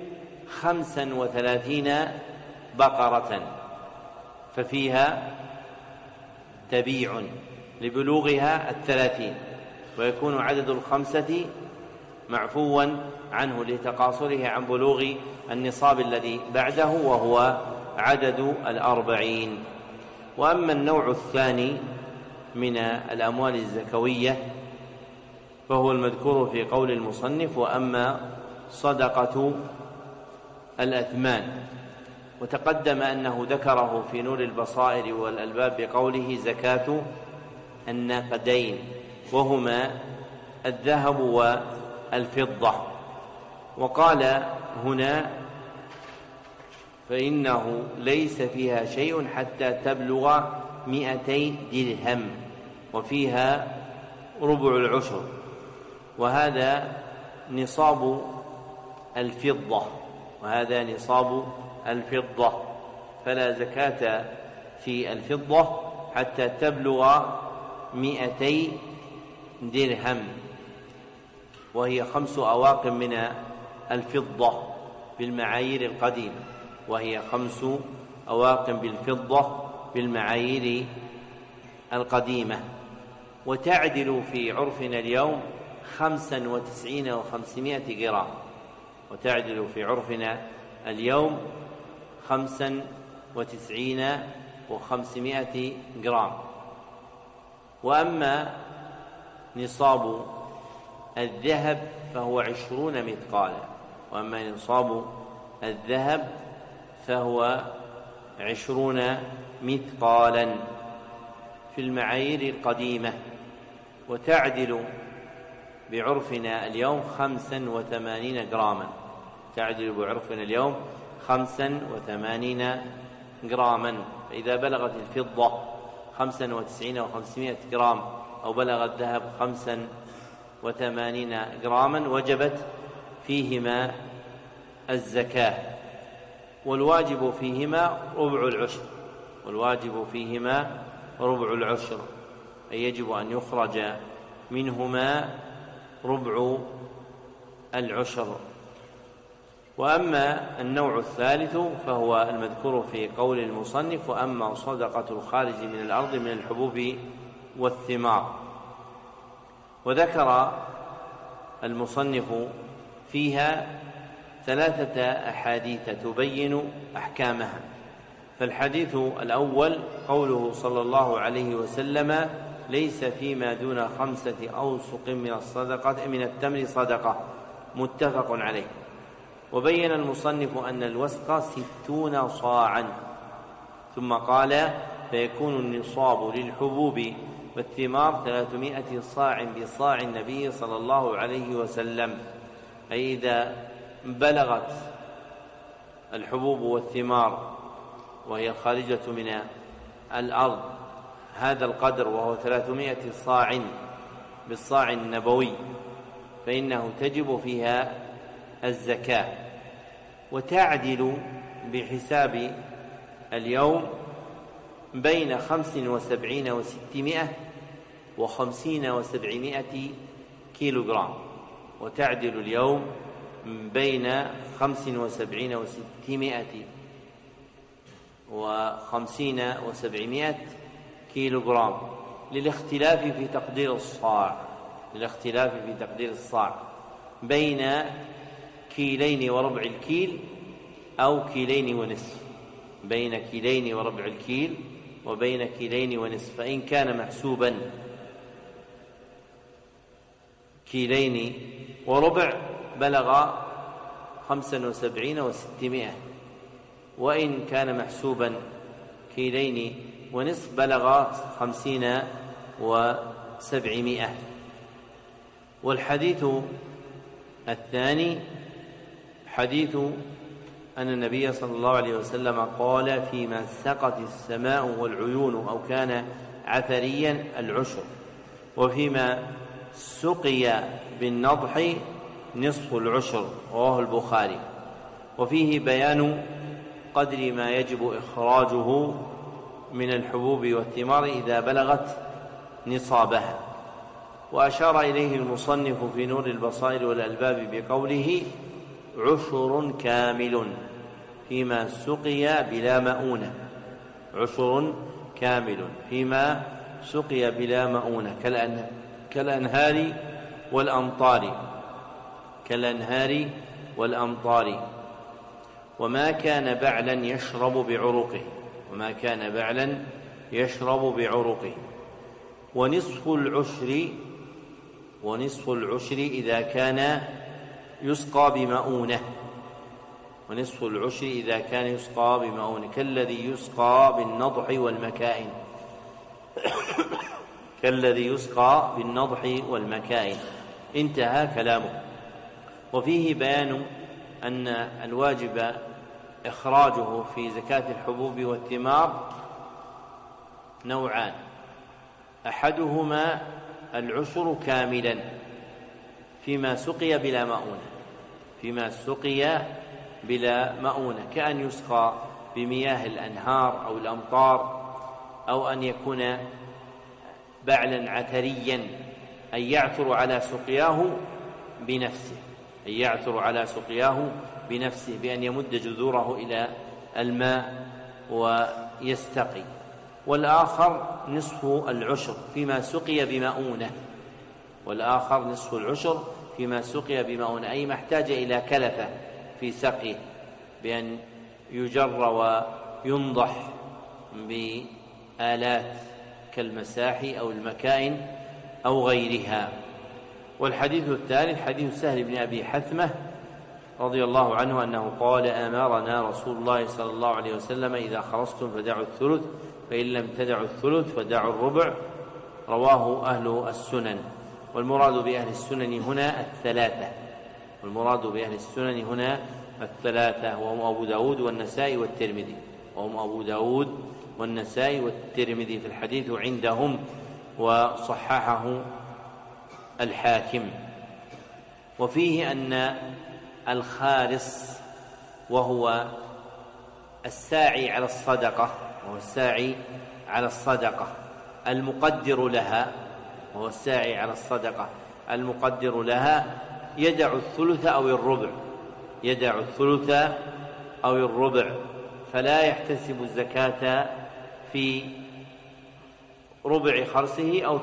35 بقرة ففيها تبيع لبلوغها 30، ويكون عدد الخمسة معفوا عنه لتقاصره عن بلوغ النصاب الذي بعده وهو عدد 40. وأما النوع الثاني من الأموال الزكوية فهو المذكور في قول المصنف: وأما صدقة الأثمان. وتقدم أنه ذكره في نور البصائر والألباب بقوله: زكاة النقدين، وهما الذهب والفضة. وقال هنا: فإنه ليس فيها شيء حتى تبلغ 200 درهم، وفيها ربع العشر، وهذا نصاب الفضة، فلا زكاة في الفضة حتى تبلغ 200 درهم، وهي 5 أواق من الفضة بالمعايير القديمة، وتعدل في عرفنا اليوم 95 و500 جرام، وأما نصاب الذهب فهو 20 مثقالا في المعايير القديمة، وتعدل بعرفنا اليوم 85 جراما. فإذا بلغت الفضة 95 و500 جرام أو بلغ الذهب 85 جراما وجبت فيهما الزكاة، والواجب فيهما ربع العشر، أي يجب أن يخرج منهما ربع العشر. وأما النوع الثالث فهو المذكور في قول المصنف: وأما صدقة الخارج من الأرض من الحبوب والثمار. وذكر المصنف فيها 3 أحاديث تبين أحكامها. فالحديث الأول قوله صلى الله عليه وسلم: ليس فيما دون 5 أوسق من التمر صدقة، متفق عليه. وبين المصنف أن الوسق 60 صاعا، ثم قال: فيكون النصاب للحبوب والثمار 300 صاع بصاع النبي صلى الله عليه وسلم، أي إذا بلغت الحبوب والثمار وهي خارجة من الأرض هذا القدر وهو 300 صاع بالصاع النبوي فإنه تجب فيها الزكاة، وتعدل بحساب اليوم بين 75 و600 و50 و700 كيلو جرام، وتعدل اليوم بين 75 و600 و50 و700 كيلو جرام، للاختلاف في تقدير الصاع بين 2 وربع الكيل أو 2 ونصف، بين 2 وربع الكيل وبين 2 ونصف. فإن كان محسوبا 2 وربع بلغ 75 و600، وإن كان محسوبا 2 ونصف بلغ 50 و700. والحديث الثاني حديث أن النبي صلى الله عليه وسلم قال: فيما سقت السماء والعيون أو كان عثريا العشر، وفيما سقي بالنضح نصف العشر، رواه البخاري. وفيه بيان قدر ما يجب إخراجه من الحبوب والثمار إذا بلغت نصابها. وأشار إليه المصنف في نور البصائر والألباب بقوله: عشر كامل فيما سقي بلا مؤونة. عشر كامل فيما سقي بلا مؤونة كالأنهار والأمطار. وما كان بعلا يشرب بعرقه. ونصف العشر إذا كان يسقى بمؤونة كالذي يسقى بالنضح والمكائن. انتهى كلامه. وفيه بيان أن الواجب إخراجه في زكاة الحبوب والثمار نوعان: أحدهما العشر كاملا فيما سقي بلا مؤونة كأن يسقى بمياه الأنهار أو الأمطار، أو أن يكون بعلا عثريا أن يعثر على سقياه بنفسه بأن يمد جذوره إلى الماء ويستقي. والآخر نصف العشر فيما سقي بمؤونة أي ما احتاج إلى كلفة في سقيه بأن يجر وينضح بآلات كالمساحي أو المكائن أو غيرها. والحديث الثالث حديث سهل بن أبي حثمة رضي الله عنه أنه قال: أمرنا رسول الله صلى الله عليه وسلم: إذا خرجتم فدعوا الثلث، فإن لم تدعوا الثلث فدعوا الربع. رواه أهل السنن. والمراد بأهل السنن هنا الثلاثة، وهم أبو داود والنسائي والترمذي في الحديث عندهم، وصححه الحاكم. وفيه أن الخارص وهو الساعي على الصدقة المقدر لها يدع الثلث أو الربع، فلا يحتسب الزكاة في ربع خرصه أو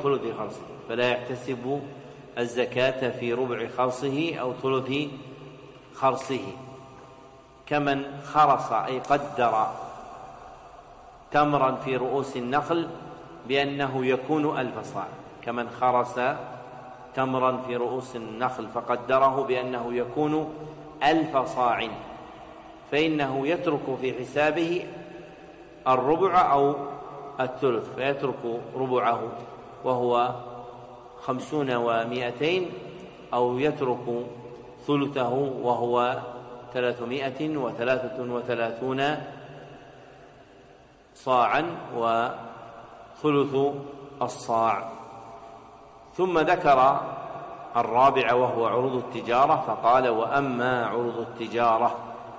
ثلث خرصه، كمن خرص أي قدر تمرا في رؤوس النخل بأنه يكون 1000 صاع، كمن خرص تمرا في رؤوس النخل فقدره بأنه يكون 1000 صاع، فإنه يترك في حسابه الربع أو الثلث، فيترك ربعه وهو 50 و200، أو يترك ثلثه وهو 333 صاعا وثلث الصاع. ثم ذكر الرابع وهو عروض التجارة، فقال: وأما عروض التجارة،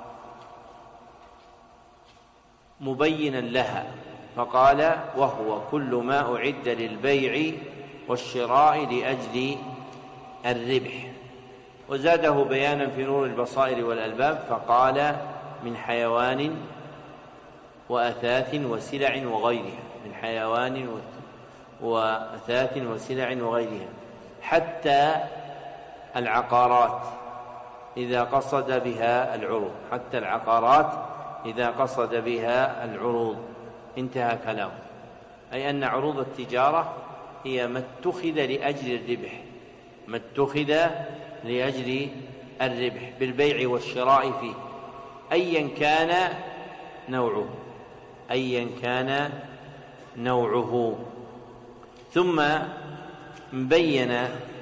مبينا لها، فقال: وهو كل ما أعد للبيع والشراء لأجل الربح. وزاده بيانا في نور البصائر والألباب، فقال: من حيوان وأثاث وسلع وغيرها، حتى العقارات إذا قصد بها العروض. انتهى كلامه. أي أن عروض التجارة هي ما اتخذ لأجل الربح بالبيع والشراء فيه، أيا كان نوعه. ثم بين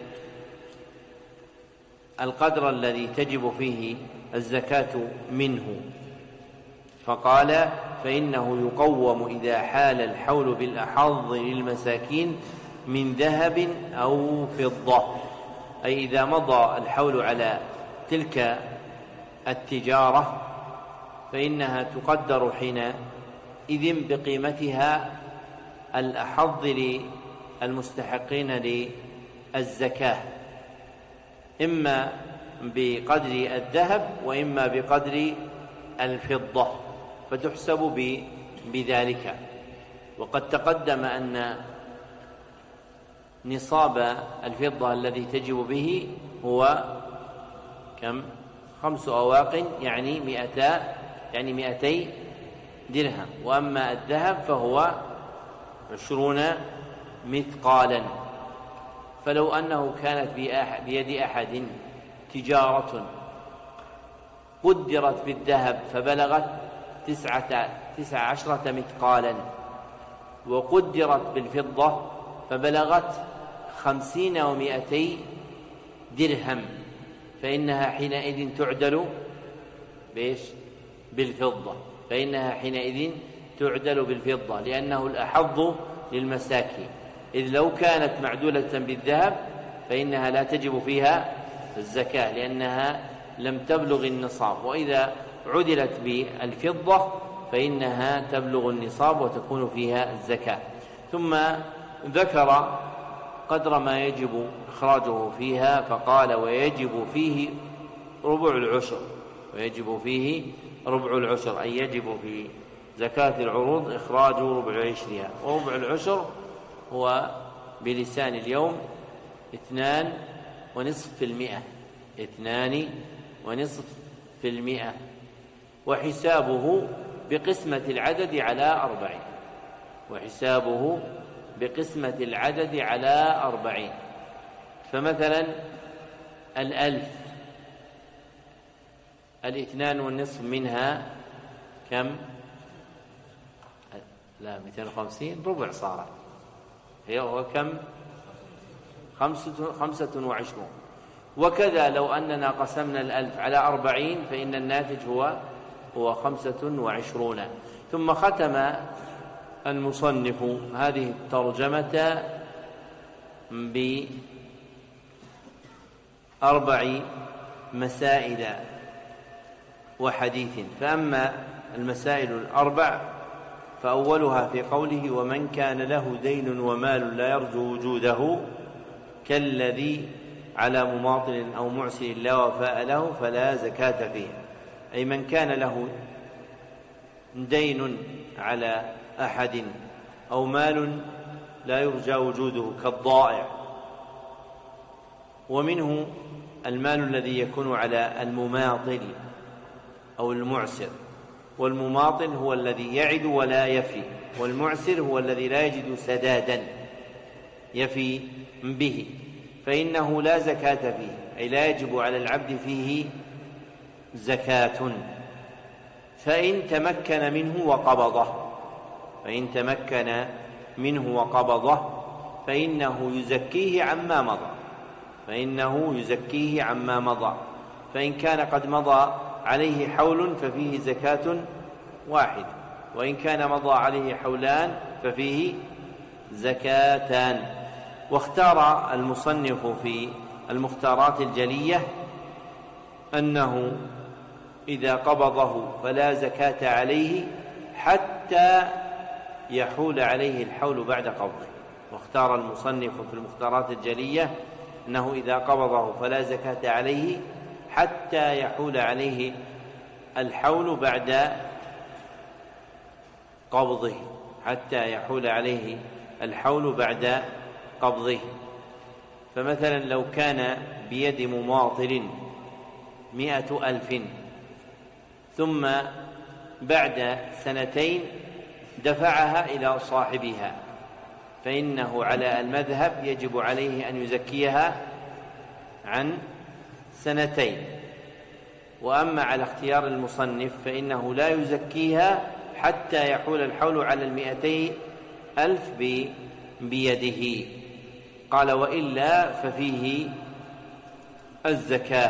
القدر الذي تجب فيه الزكاة منه، فقال: فإنه يقوم إذا حال الحول بالأحظ للمساكين من ذهب أو فضة. أي إذا مضى الحول على تلك التجارة فإنها تقدر حينئذ بقيمتها الأحظ للمستحقين للزكاة، إما بقدر الذهب وإما بقدر الفضة، فتحسب بذلك. وقد تقدم أن نصاب الفضة الذي تجب به هو كم؟ 5 أواق، يعني 200 درهم. وأما الذهب فهو 20 مثقالا. فلو أنه كانت بيد أحد تجارة قدرت بالذهب فبلغت 19 مثقالا، وقدرت بالفضة فبلغت 50 و200 درهم، فإنها حينئذ تعدل بالفضة، لأنه الأحظ للمساكين. إذ لو كانت معدولة بالذهب فإنها لا تجب فيها الزكاة لأنها لم تبلغ النصاب، وإذا عدلت بالفضة فإنها تبلغ النصاب وتكون فيها الزكاة. ثم ذكر قدر ما يجب إخراجه فيها فقال: ويجب فيه ربع العشر، أي يجب في زكاة العروض إخراج ربع عشرها. وربع العشر هو بلسان اليوم 2.5%، وحسابه بقسمة العدد على 40. فمثلا 1000 2.5 منها كم؟ لا 250 ربع صارت، هو كم؟ 25. وكذا لو أننا قسمنا 1000 على 40 فإن الناتج هو 25. ثم ختم المصنف هذه الترجمة ب4 مسائل وحديث. فأما المسائل 4 فأولها في قوله: ومن كان له دين ومال لا يرجو وجوده كالذي على مماطل أو معسر لا وفاء له فلا زكاة فيه. أي من كان له دين على أحد أو مال لا يرجى وجوده كالضائع. ومنه المال الذي يكون على المماطل أو المعسر، والمماطل هو الذي يعد ولا يفي، والمعسر هو الذي لا يجد سدادا يفي به، فإنه لا زكاة فيه، أي لا يجب على العبد فيه زكاة. فإن تمكن منه وقبضه فإنه يزكيه عما مضى. فإن كان قد مضى عليه حول ففيه زكاة واحدة، وإن كان مضى عليه حولان ففيه زكاتان. واختار المصنف في المختارات الجلية أنه إذا قبضه فلا زكاة عليه حتى يحول عليه الحول بعد قبضه. واختار المصنف في المختارات الجلية أنه إذا قبضه فلا زكاة عليه حتى يحول عليه الحول بعد قبضه. فمثلا لو كان بيد مماطل 100,000 ثم بعد 2 دفعها إلى صاحبها، فإنه على المذهب يجب عليه أن يزكيها عن 2. وأما على اختيار المصنف فإنه لا يزكيها حتى يحول الحول على 200,000 بيده. قال: وإلا ففيه الزكاة،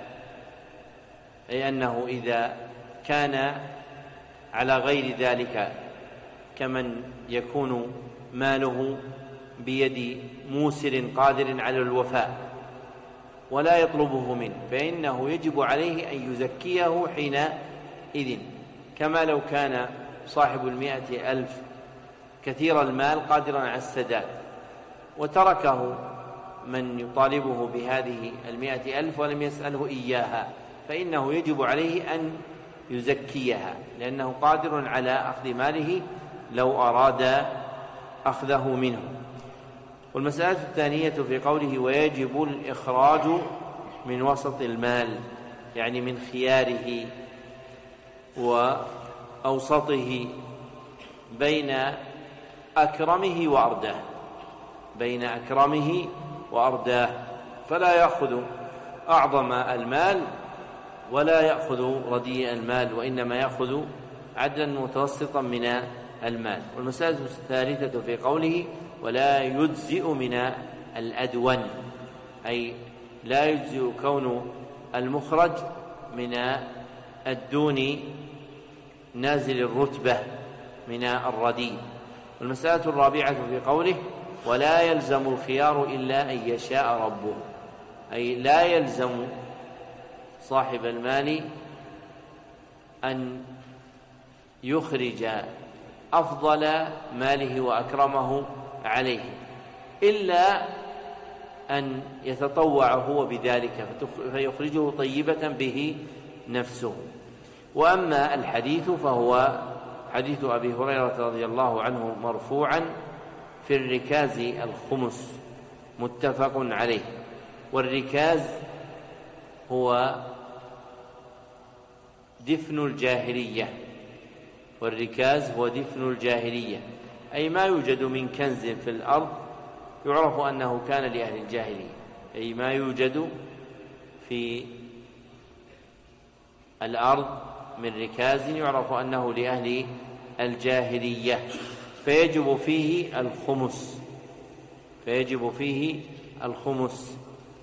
أي أنه إذا كان على غير ذلك كمن يكون ماله بيد موسر قادر على الوفاء، ولا يطلبه منه، فإنه يجب عليه أن يزكيه حينئذ، كما لو كان صاحب 100,000 كثير المال قادرا على السداد وتركه من يطالبه بهذه 100,000 ولم يسأله إياها، فإنه يجب عليه أن يزكيها، لأنه قادر على أخذ ماله لو أراد أخذه منه. والمسألة الثانية في قوله ويجب الإخراج من وسط المال، يعني من خياره وأوسطه بين أكرمه وأرداه، بين أكرمه وأرداه، فلا يأخذ أعظم المال ولا يأخذ رديء المال، وإنما يأخذ عدلا متوسطا من المال. والمسألة الثالثة في قوله ولا يجزئ من الأدون، أي لا يجزئ كون المخرج من الدون نازل الرتبة من الرديء. والمسألة الرابعة في قوله ولا يلزم الخيار إلا أن يشاء ربه، أي لا يلزم صاحب المال أن يخرج أفضل ماله وأكرمه عليه، إلا أن يتطوع هو بذلك فيخرجه طيبة به نفسه. وأما الحديث فهو حديث أبي هريرة رضي الله عنه مرفوعا في الركاز الخمس متفق عليه. والركاز هو دفن الجاهلية، والركاز هو دفن الجاهلية، أي ما يوجد من كنز في الأرض يعرف أنه كان لأهل الجاهلية، أي ما يوجد في الأرض من ركاز يعرف أنه لأهل الجاهلية، فيجب فيه الخمس، فيجب فيه الخمس.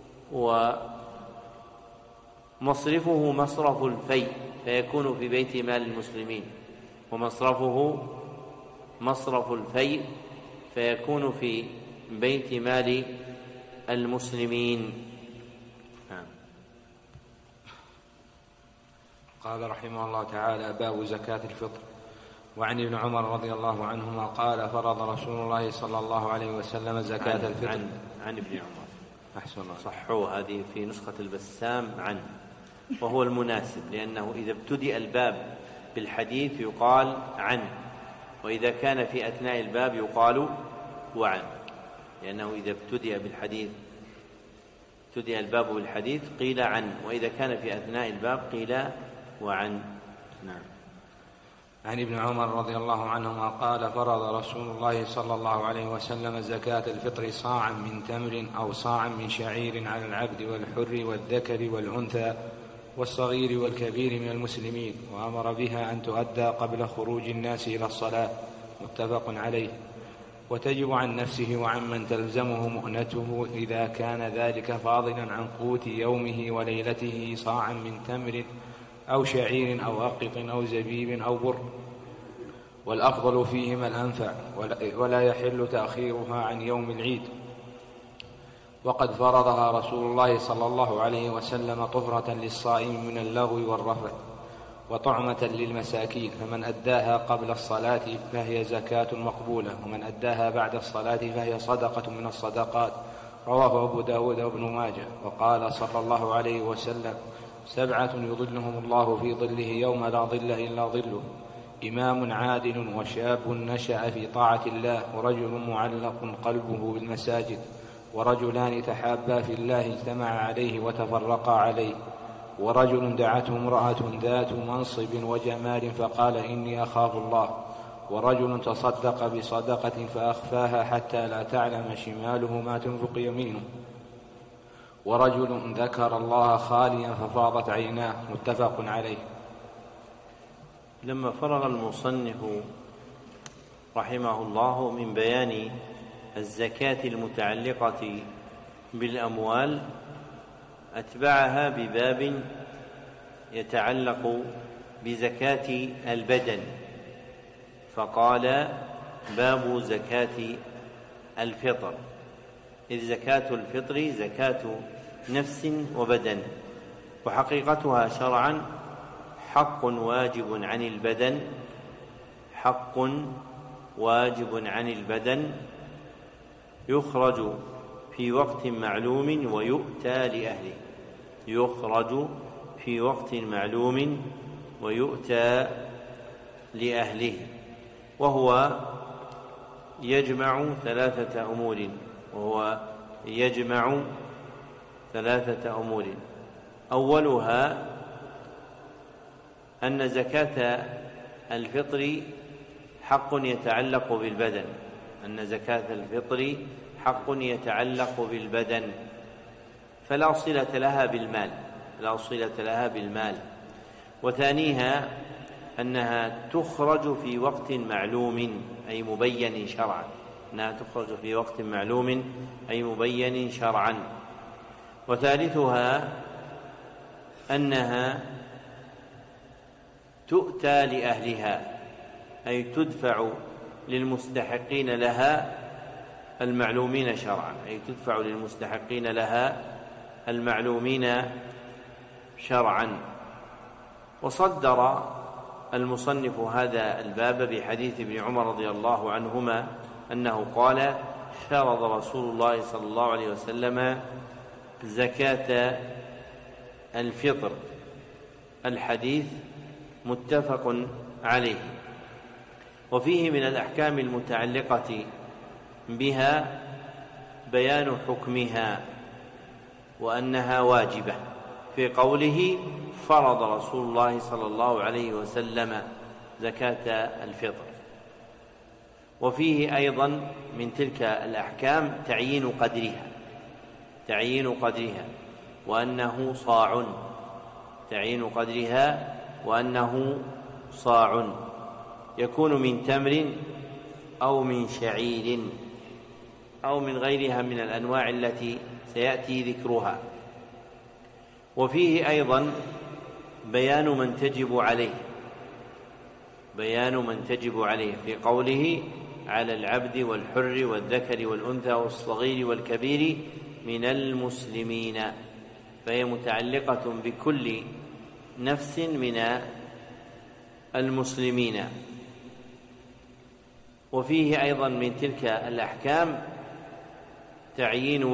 ومصرفه مصرف الفيء فيكون في بيت مال المسلمين، ومصرفه مصرف الفيء فيكون في بيت مال المسلمين. قال رحمه الله تعالى باب زكاة الفطر. وعن ابن عمر رضي الله عنهما قال فرض رسول الله صلى الله عليه وسلم زكاة الفطر. عن ابن عمر، أحسن الله، صحوا هذه في نسخة البسام عنه، وهو المناسب، لأنه إذا ابتدأ الباب بالحديث يقال عن، وإذا كان في أثناء الباب يقال وعن، لأنه إذا ابتدأ بالحديث ابتدأ الباب بالحديث قيل عن، وإذا كان في أثناء الباب قيل وعن. نعم. عن ابن عمر رضي الله عنهما قال فرض رسول الله صلى الله عليه وسلم زكاة الفطر صاعا من تمر أو صاعا من شعير على العبد والحر والذكر والأنثى والصغير والكبير من المسلمين، وأمر بها أن تؤدى قبل خروج الناس إلى الصلاة، متفق عليه. وتجب عن نفسه وعن من تلزمه مؤنته إذا كان ذلك فاضلا عن قوت يومه وليلته صاعا من تمر أو شعير أو أقط أو زبيب أو بر، والأفضل فيهما الأنفع، ولا يحل تأخيرها عن يوم العيد. وقد فرضها رسول الله صلى الله عليه وسلم طهرة للصائم من اللغو والرفث وطعمة للمساكين، فمن أداها قبل الصلاة فهي زكاة مقبولة، ومن أداها بعد الصلاة فهي صدقة من الصدقات. رواه أبو داود وابن ماجه. وقال صلى الله عليه وسلم 7 يظلهم الله في ظله يوم لا ظل إلا ظله: إمام عادل، وشاب نشأ في طاعة الله، ورجل معلق قلبه بالمساجد، ورجلان تحابا في الله اجتمعا عليه وتفرقا عليه، ورجل دعته امرأة ذات منصب وجمال فقال إني أخاف الله، ورجل تصدق بصدقة فأخفاها حتى لا تعلم شماله ما تنفق يمينه، ورجل ذكر الله خاليا ففاضت عيناه، متفق عليه. لما فرغ المصنف رحمه الله من بيان الزكاة المتعلقة بالأموال أتبعها بباب يتعلق بزكاة البدن، فقال باب زكاة الفطر، إذ زكاة الفطر زكاة نفس وبدن. وحقيقتها شرعا حق واجب عن البدن، حق واجب عن البدن يخرج في وقت معلوم ويؤتى لأهله، يخرج في وقت معلوم ويؤتى لأهله، وهو يجمع ثلاثة أمور. أولها أن زكاة الفطر حق يتعلق بالبدن، أن زكاة الفطر حق يتعلق بالبدن فلا صلة لها بالمال. وثانيها أنها تخرج في وقت معلوم أي مبين شرعا، أنها تخرج في وقت معلوم أي مبين شرعا. وثالثها أنها تؤتى لأهلها أي تدفع للمستحقين لها المعلومين شرعا، أي تدفع للمستحقين لها المعلومين شرعا. وصدر المصنف هذا الباب بحديث ابن عمر رضي الله عنهما أنه قال: فرض رسول الله صلى الله عليه وسلم زكاة الفطر. الحديث متفق عليه. وفيه من الأحكام المتعلقة بها بيان حكمها وأنها واجبة في قوله: فرض رسول الله صلى الله عليه وسلم زكاة الفطر. وفيه أيضا من تلك الأحكام تعيين قدرها وأنه صاع، تعيين قدرها وأنه صاع يكون من تمر أو من شعير أو من غيرها من الأنواع التي سيأتي ذكرها. وفيه أيضا بيان من تجب عليه في قوله: على العبد والحر والذكر والأنثى والصغير والكبير من المسلمين، فهي متعلقة بكل نفس من المسلمين. وفيه أيضا من تلك الأحكام تعيين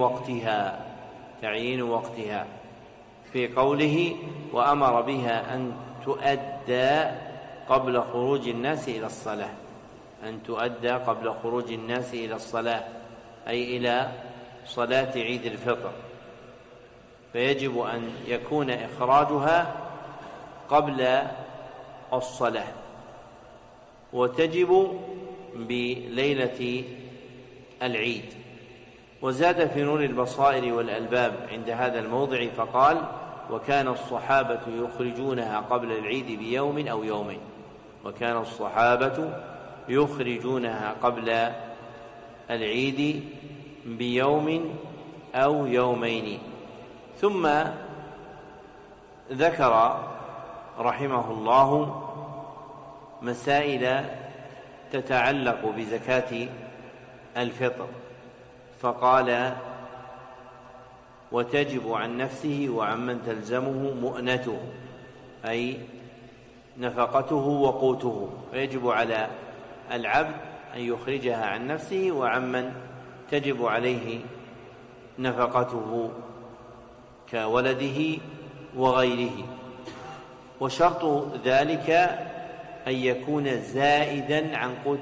وقتها في قوله: وأمر بها أن تؤدى قبل خروج الناس إلى الصلاة، أي إلى صلاة عيد الفطر، فيجب أن يكون إخراجها قبل الصلاة، وتجب بليلة العيد. وزاد في نور البصائر والألباب عند هذا الموضع فقال: وكان الصحابة يخرجونها قبل العيد بيوم أو يومين، وكان الصحابة يخرجونها قبل العيد بيوم أو يومين. ثم ذكر رحمه الله مسائل تتعلق بزكاة الفطر، فقال: وتجب عن نفسه وعمن تلزمه مؤنته، أي نفقته وقوته، فيجب على العبد أن يخرجها عن نفسه وعمن تجب عليه نفقته كولده وغيره. وشرط ذلك أن يكون زائدا عن قوت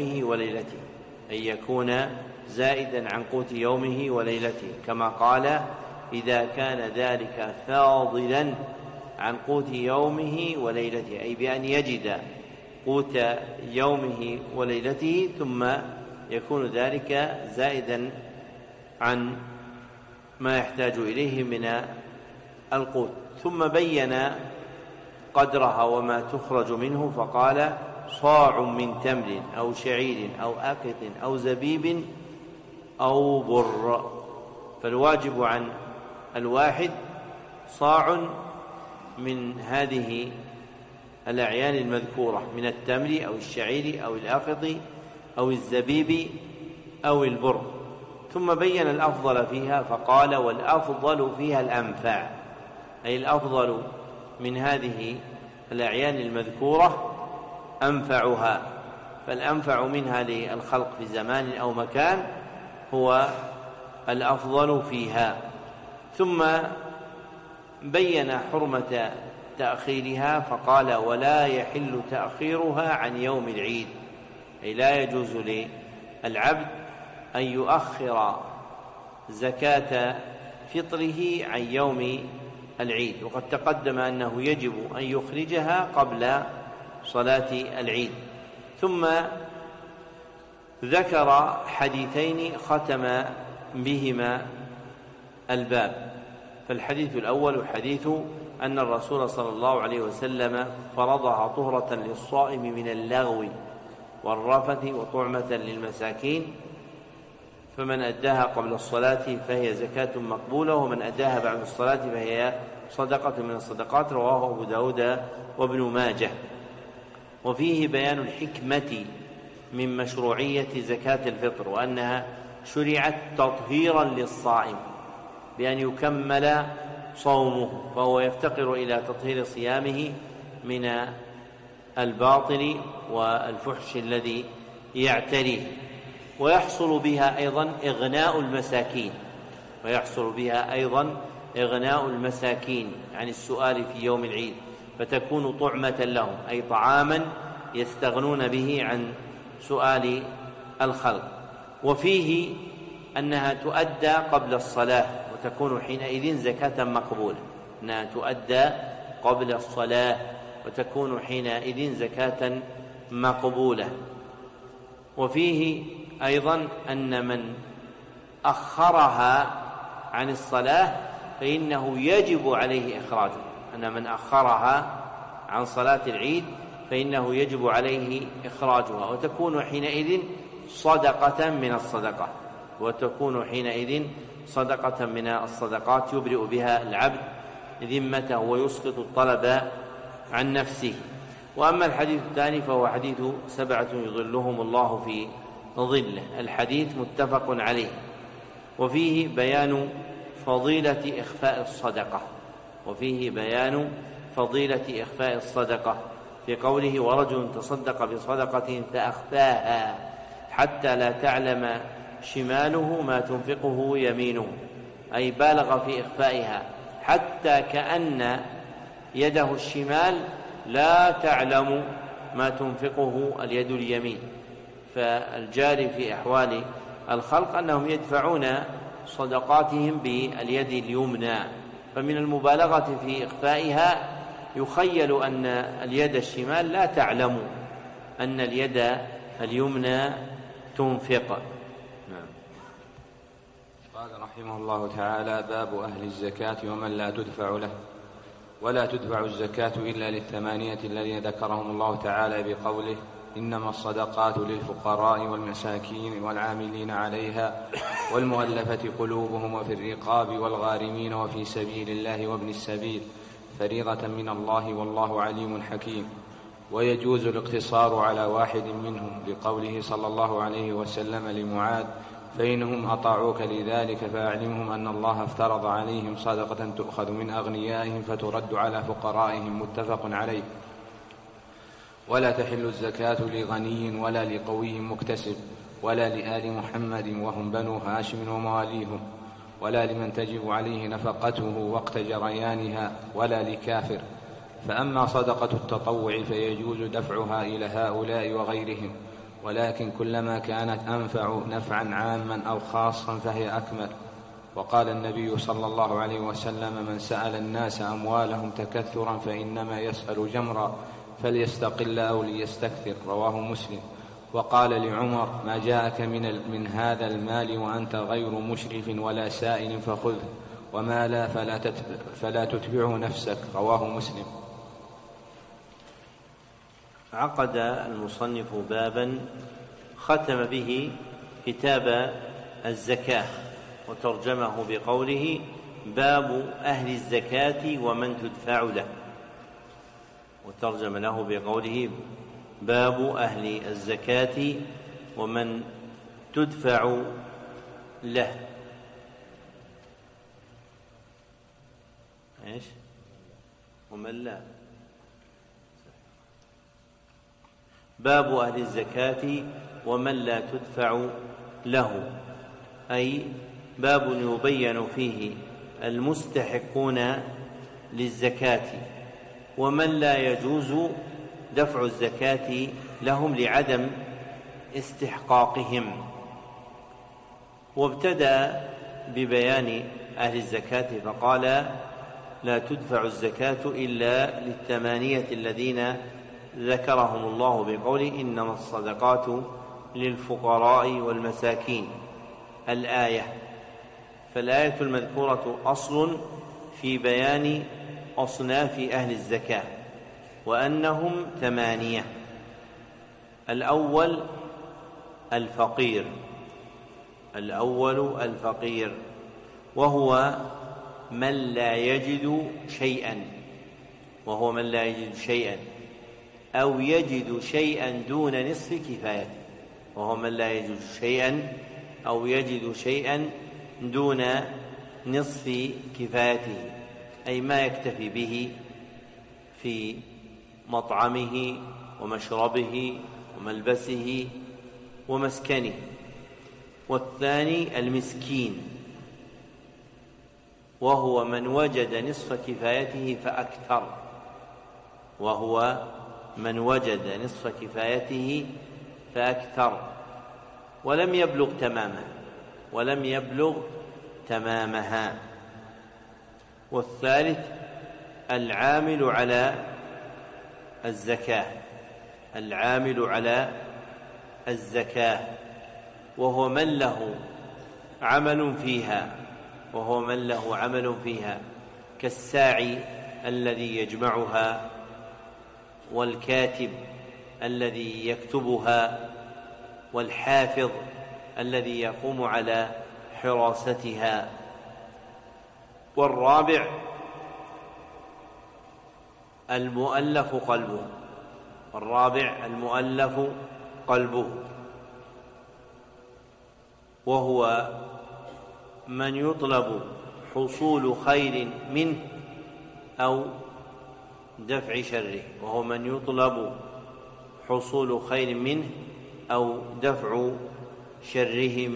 يومه وليلته، كما قال: إذا كان ذلك فاضلا عن قوت يومه وليلته، أي بأن يجد قوت يومه وليلته ثم يكون ذلك زائدا عن ما يحتاج إليه من القوت. ثم بين قدرها وما تخرج منه فقال: صاع من تمر أو شعير أو أقط أو زبيب أو بر. فالواجب عن الواحد صاع من هذه الأعيان المذكورة من التمر أو الشعير أو الأقط أو الزبيب أو البر. ثم بين الأفضل فيها فقال: والأفضل فيها الأنفع، أي الأفضل من هذه الأعيان المذكورة أنفعها، فالأنفع منها للخلق في زمان أو مكان هو الأفضل فيها. ثم بين حرمة تأخيرها فقال: ولا يحل تأخيرها عن يوم العيد، أي لا يجوز للعبد أن يؤخر زكاة فطره عن يوم العيد، وقد تقدم أنه يجب أن يخرجها قبل صلاة العيد. ثم ذكر حديثين ختم بهما الباب. فالحديث الأول حديث أن الرسول صلى الله عليه وسلم فرضها طهرة للصائم من اللغو والرفث وطعمة للمساكين، فمن أداها قبل الصلاة فهي زكاة مقبولة، ومن أداها بعد الصلاة فهي صدقة من الصدقات. رواه أبو داود وابن ماجه. وفيه بيان الحكمة من مشروعية زكاة الفطر، وأنها شرعت تطهيرا للصائم بأن يكمل صومه، فهو يفتقر إلى تطهير صيامه من الباطل والفحش الذي يعتريه. ويحصل بها أيضا إغناء المساكين عن السؤال في يوم العيد، فتكون طعمة لهم، أي طعاما يستغنون به عن سؤال الخلق. وفيه أنها تؤدى قبل الصلاة وتكون حينئذ زكاة مقبولة، أنها تؤدى قبل الصلاة وتكون حينئذ زكاة مقبولة. وفيه أيضا أن من أخرها عن الصلاة فإنه يجب عليه إخراجها، أن من أخرها عن صلاة العيد فإنه يجب عليه إخراجها، وتكون حينئذ صدقة من الصدقات يبرئ بها العبد ذمته ويسقط الطلب عن نفسه. وأما الحديث الثاني فهو حديث 7 يظلهم الله في ظله، الحديث متفق عليه. وفيه بيان فضيلة إخفاء الصدقة في قوله: ورجل تصدق بصدقة فأخفاها حتى لا تعلم شماله ما تنفقه يمينه، أي بالغ في إخفائها حتى كأن يده الشمال لا تعلم ما تنفقه اليد اليمين. فالجاري في أحوال الخلق أنهم يدفعون صدقاتهم باليد اليمنى، فمن المبالغة في إخفائها يخيل أن اليد الشمال لا تعلم أن اليد اليمنى تنفق. قال رحمه الله تعالى: باب أهل الزكاة ومن لا تدفع له. ولا تدفع الزكاة إلا لل8 الذين ذكرهم الله تعالى بقوله: إنما الصدقات للفقراء والمساكين والعاملين عليها والمؤلفة قلوبهم وفي الرقاب والغارمين وفي سبيل الله وابن السبيل فريضة من الله والله عليم حكيم. ويجوز الاقتصار على واحد منهم لقوله صلى الله عليه وسلم لمعاذ: فإنهم أطاعوك لذلك فأعلمهم أن الله افترض عليهم صدقة تؤخذ من أغنيائهم فترد على فقرائهم. متفق عليه. ولا تحل الزكاة لغني ولا لقوي مكتسب ولا لآل محمد وهم بنو هاشم ومواليهم، ولا لمن تجب عليه نفقته وقت جريانها، ولا لكافر. فأما صدقة التطوع فيجوز دفعها إلى هؤلاء وغيرهم، ولكن كلما كانت أنفع نفعا عاما أو خاصا فهي أكمل. وقال النبي صلى الله عليه وسلم: من سأل الناس أموالهم تكثرا فإنما يسأل جمرا فليستقل أو ليستكثر. رواه مسلم. وقال لعمر: ما جاءك من هذا المال وأنت غير مشرف ولا سائل فخذه، وما لا فلا تتبعه نفسك. رواه مسلم. عقد المصنف بابا ختم به كتاب الزكاة وترجمه بقوله: باب أهل الزكاة ومن تدفع له، وترجم له بقوله: باب أهل الزكاة ومن تدفع له. ايش؟ ومن لا. باب أهل الزكاة ومن لا تدفع له، أي باب يبين فيه المستحقون للزكاة ومن لا يجوز دفع الزكاة لهم لعدم استحقاقهم. وابتدأ ببيان أهل الزكاة فقال: لا تدفع الزكاة إلا للثمانية الذين ذكرهم الله بقوله: إنما الصدقات للفقراء والمساكين، الآية. فالآية المذكورة أصل في بيان أصناف أهل الزكاة وأنهم 8. الأول الفقير، وهو من لا يجد شيئا، أو يجد شيئا دون نصف كفايته. وهو من لا يجد شيئا أو يجد شيئا دون نصف كفايته، أي ما يكتفي به في مطعمه ومشربه وملبسه ومسكنه. والثاني المسكين، وهو من وجد نصف كفايته فأكثر، ولم يبلغ تمامها. والثالث العامل على الزكاة، وهو من له عمل فيها، كالساعي الذي يجمعها، والكاتب الذي يكتبها، والحافظ الذي يقوم على حراستها. والرابع المؤلف قلبه، وهو من يطلب حصول خير منه أو دفع شره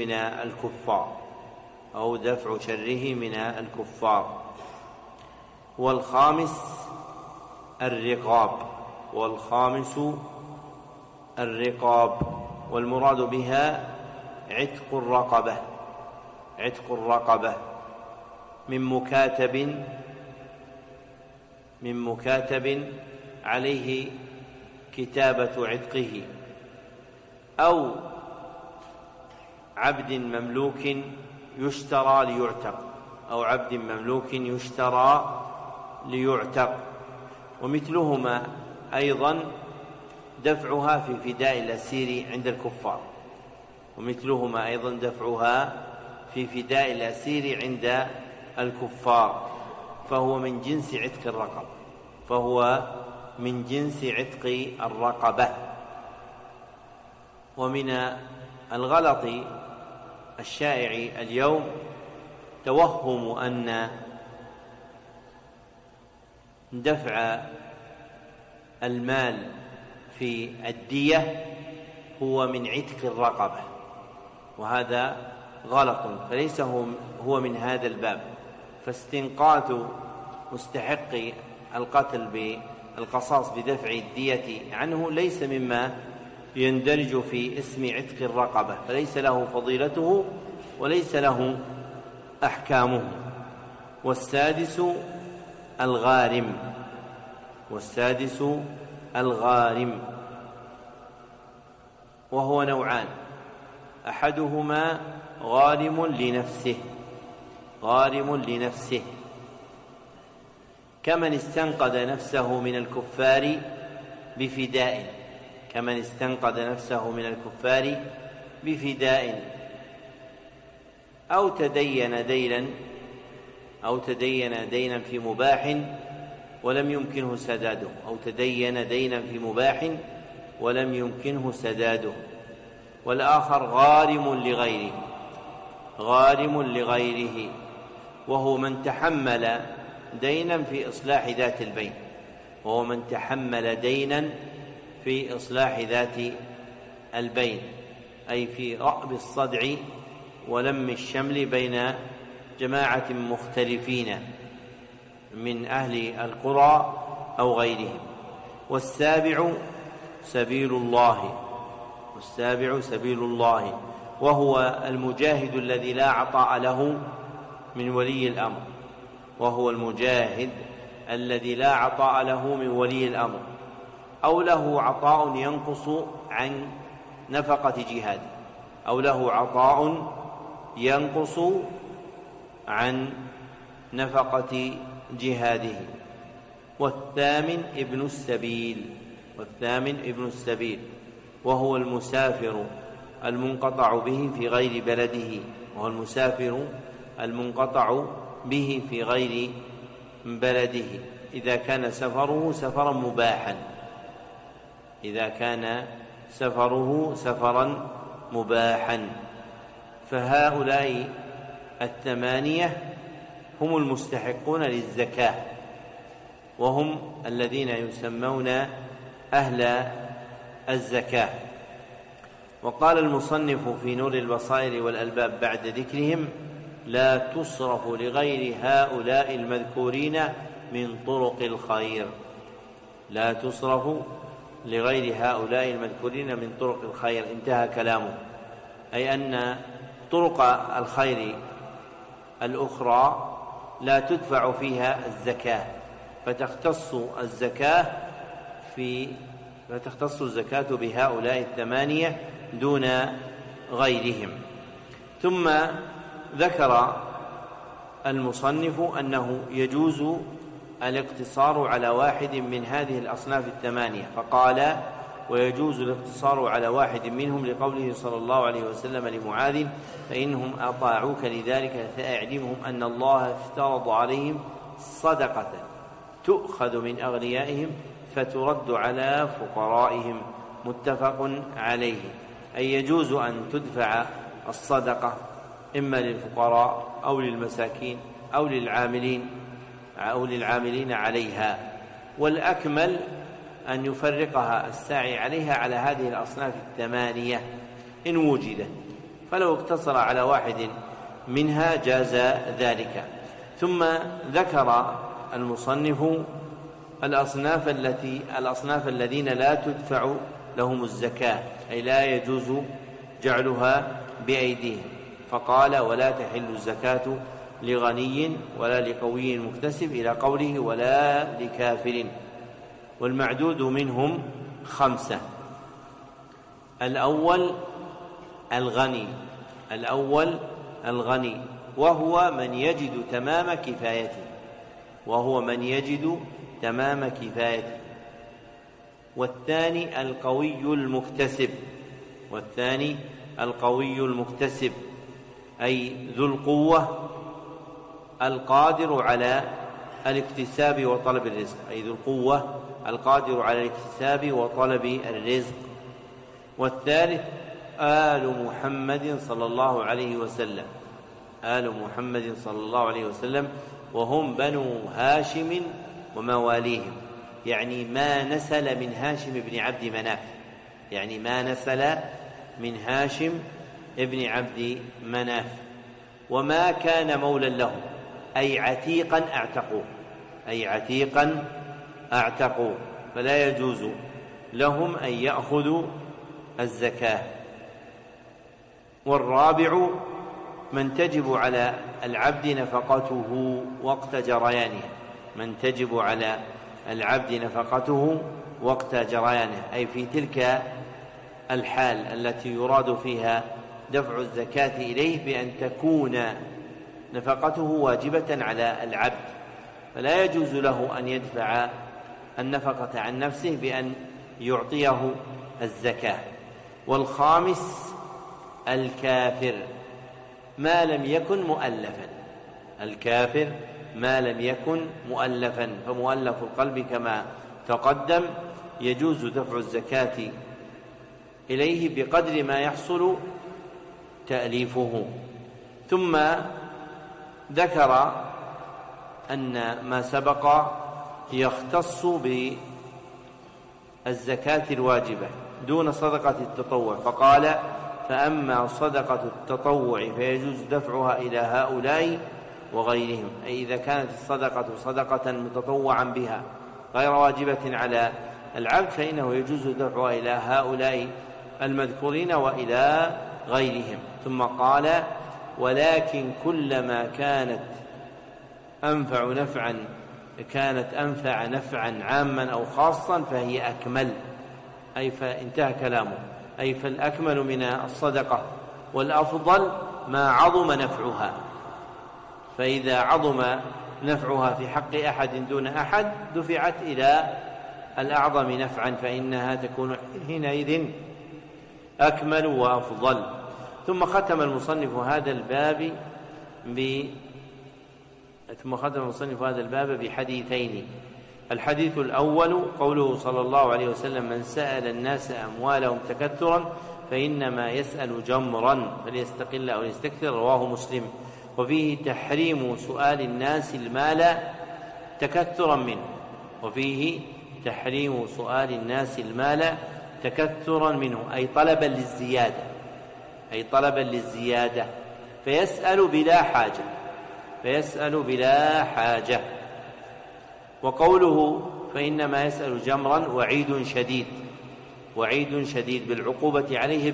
من الكفار. والخامس الرقاب، والمراد بها عتق الرقبة من مكاتب عليه كتابة عتقه، أو عبد مملوك يشترى ليعتق. ومثلهما أيضا دفعها في فداء الأسير عند الكفار، فهو من جنس عتق الرقبة. ومن الغلط الشائع اليوم توهم أن دفع المال في الدية هو من عتق الرقبة، وهذا غلط، فليس هو من هذا الباب. فاستنقاذ مستحق القتل بالقصاص بدفع الدية عنه ليس مما يندرج في اسم عتق الرقبة، فليس له فضيلته وليس له أحكامه. والسادس الغارم، وهو نوعان: أحدهما غارم لنفسه كمن استنقذ نفسه من الكفار بفداء، أو تدين دينا في مباح ولم يمكنه سداده، والآخر غارم لغيره، غارم لغيره، وهو من تحمل دينا في إصلاح ذات البين، وهو من تحمل دينا في إصلاح ذات البين، أي في رأب الصدع ولم الشمل بين جماعة مختلفين من أهل القرى أو غيرهم. والسابع سبيل الله، وهو المجاهد الذي لا عطاء له من ولي الأمر، أو له عطاء ينقص عن نفقة جهاده، والثامن ابن السبيل، وهو المسافر المنقطع به في غير بلده إذا كان سفره سفرا مباحا. فهؤلاء 8 هم المستحقون للزكاة، وهم الذين يسمون أهل الزكاة. وقال المصنف في نور البصائر والألباب بعد ذكرهم: لا تصرف لغير هؤلاء المذكورين من طرق الخير. انتهى كلامه، أي أن طرق الخير الأخرى لا تدفع فيها الزكاة، فتختص الزكاة بهؤلاء 8 دون غيرهم. ثم ذكر المصنف أنه يجوز الاقتصار على واحد من هذه الأصناف 8، فقال: ويجوز الاقتصار على واحد منهم لقوله صلى الله عليه وسلم لمعاذ: فإنهم أطاعوك لذلك فأعلمهم أن الله افترض عليهم صدقة تؤخذ من أغنيائهم فترد على فقرائهم. متفق عليه. أي يجوز أن تدفع الصدقة إما للفقراء أو للمساكين أو للعاملين عليها، والأكمل أن يفرقها الساعي عليها على هذه الأصناف 8 إن وجدت، فلو اقتصر على واحد منها جاز ذلك. ثم ذكر المصنف الأصناف الذين لا تدفع لهم الزكاة، أي لا يجوز جعلها بأيديهم، فقال: ولا تحل الزكاة لغني ولا لقوي مكتسب، إلى قوله: ولا لكافر. والمعدود منهم 5: الأول الغني، وهو من يجد تمام كفايته، والثاني القوي المكتسب، أي ذو القوة القادر على الاكتساب وطلب الرزق. والثالث آل محمد صلى الله عليه وسلم، وهم بنو هاشم ومواليهم، يعني ما نسل من هاشم بن عبد مناف، وما كان مولا لهم، أي عتيقا أعتقوا، فلا يجوز لهم أن يأخذوا الزكاة. والرابع من تجب على العبد نفقته وقت جريانه، أي في تلك الحال التي يراد فيها دفع الزكاة إليه بأن تكون نفقته واجبة على العبد، فلا يجوز له أن يدفع النفقة عن نفسه بأن يعطيه الزكاة. والخامس الكافر ما لم يكن مؤلفا، فمؤلف القلب كما تقدم يجوز دفع الزكاة إليه بقدر ما يحصل تأليفه. ثم ذكر أن ما سبق يختص بالزكاة الواجبة دون صدقة التطوع، فقال: فأما صدقة التطوع فيجوز دفعها إلى هؤلاء وغيرهم، أي إذا كانت الصدقة صدقة متطوعا بها غير واجبة على العبد فإنه يجوز دفعها إلى هؤلاء المذكورين وإلى غيرهم. ثم قال: ولكن كلما كانت أنفع نفعا عاما أو خاصا فهي أكمل، أي فانتهى كلامه، أي فالأكمل من الصدقة والأفضل ما عظم نفعها، فإذا عظم نفعها في حق أحد دون أحد دفعت إلى الأعظم نفعا فإنها تكون حينئذ أكمل وأفضل. ثم ختم المصنف هذا الباب بحديثين. الحديث الأول قوله صلى الله عليه وسلم: من سأل الناس أموالهم تكثرا فإنما يسأل جمرا فليستقل أو ليستكثر، رواه مسلم. وفيه تحريم سؤال الناس المال تكثرا منه، أي طلبا للزيادة، فيسأل بلا حاجة. وقوله فإنما يسأل جمرا وعيد شديد بالعقوبة عليه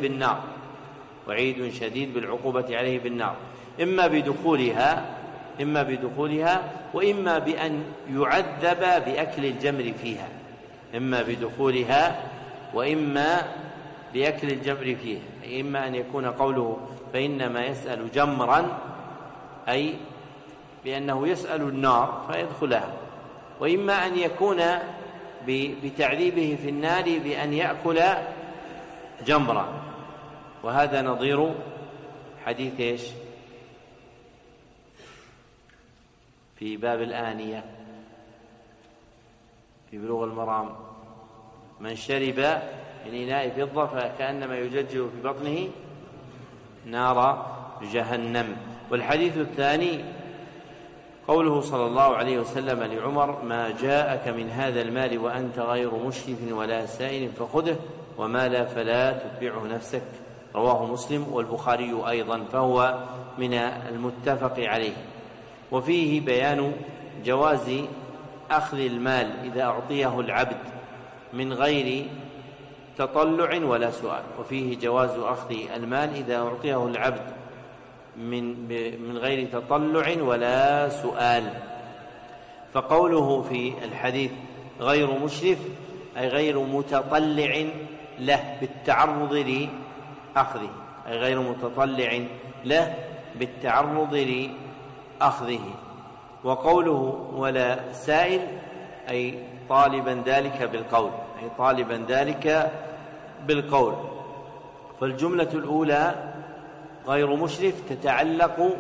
بالنار، إما بدخولها وإما بأن يعذب بأكل الجمر فيها، إما أن يكون قوله فإنما يسأل جمرا أي بأنه يسأل النار فيدخلها، وإما أن يكون بتعذيبه في النار بأن يأكل جمرا. وهذا نظير حديث في باب الآنية في بلوغ المرام: من شرب من إناء فضة فكأنما يججر في بطنه نار جهنم. والحديث الثاني قوله صلى الله عليه وسلم لعمر: ما جاءك من هذا المال وأنت غير مشرف ولا سائل فخذه، وما لا فلا تتبعه نفسك، رواه مسلم والبخاري أيضا، فهو من المتفق عليه. وفيه بيان جواز أخذ المال إذا أعطيه العبد من غير تطلع ولا سؤال، وفيه جواز أخذ المال إذا أعطيه العبد من غير تطلع ولا سؤال. فقوله في الحديث غير مشرف أي غير متطلع له بالتعرض لأخذه، وقوله ولا سائل أي طالبا ذلك بالقول. فالجملة الأولى غير مشرف تتعلق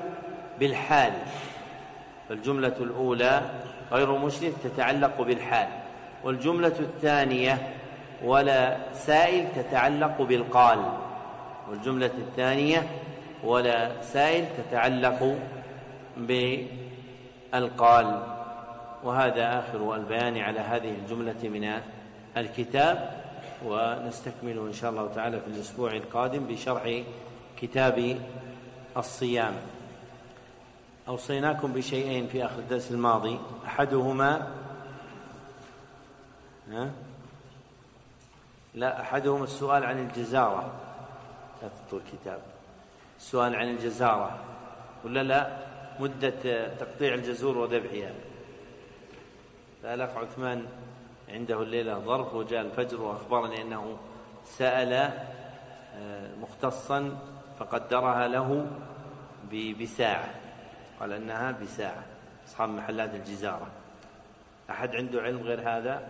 بالحال، والجملة الثانية ولا سائل تتعلق بالقال. وهذا آخر البيان على هذه الجملة من الكتاب، ونستكمل إن شاء الله تعالى في الأسبوع القادم بشرح كتاب الصيام. أوصيناكم بشيئين في آخر الدرس الماضي، أحدهما السؤال عن الجزارة، لا تطول الكتاب، السؤال عن الجزارة ولا لا مدة تقطيع الجزور وذبحها. فالأخ عثمان عنده الليلة ظرف وجاء الفجر وأخبرني أنه سأل مختصا فقدرها له بساعة، قال أنها بساعة، أصحاب محلات الجزارة. أحد عنده علم غير هذا؟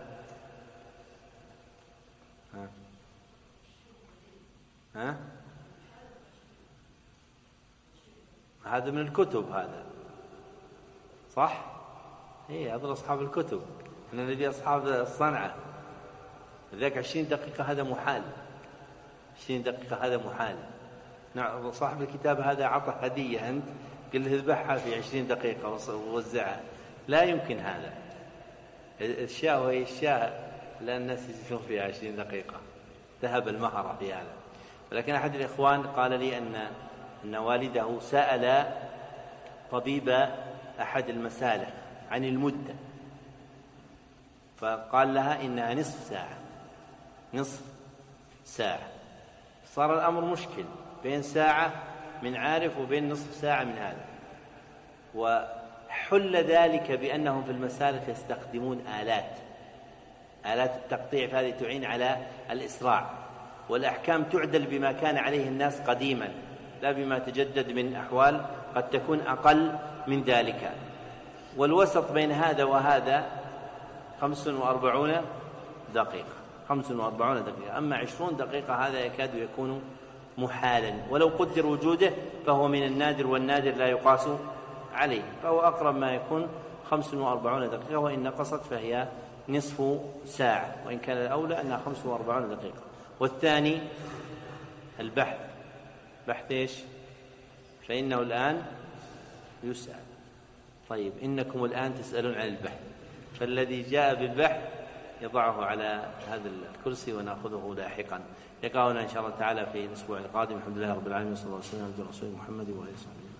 هذا من الكتب، هذا صح؟ هذول أصحاب الكتب، احنا نبي أصحاب الصنعة. لذلك 20 دقيقة هذا محال، نعم، صاحب الكتاب هذا عطى هدية، أنت قل له اذبحها في 20 دقيقة ووزعها. لا يمكن هذا. الشاة وهي الشاة لا الناس يزيدون فيها 20 دقيقة، ذهب المهرة في هذا. ولكن أحد الإخوان قال لي أن والده سأل طبيب أحد المسالخ عن المدة، فقال لها إنها نصف ساعة. صار الأمر مشكل بين ساعة من عارف وبين نصف ساعة من هذا. وحل ذلك بأنهم في المسالخ يستخدمون آلات التقطيع، فهذه تعين على الإسراع، والأحكام تعدل بما كان عليه الناس قديما لا بما تجدد من أحوال قد تكون أقل من ذلك. والوسط بين هذا وهذا 45 دقيقة. أما 20 دقيقة هذا يكاد يكون محالا، ولو قدر وجوده فهو من النادر، والنادر لا يقاس عليه، فهو أقرب ما يكون 45 دقيقة، وإن نقصت فهي نصف ساعة، وإن كان الأولى أنها 45 دقيقة. والثاني البحث إيش؟ فإنه الآن يسأل. طيب إنكم الآن تسألون عن البحث، فالذي جاء بالبحث يضعه على هذا الكرسي ونأخذه لاحقا. لقاؤنا إن شاء الله تعالى في الأسبوع القادم. الحمد لله رب العالمين، صلى الله عليه وسلم على رسول محمد وآله وصحبه.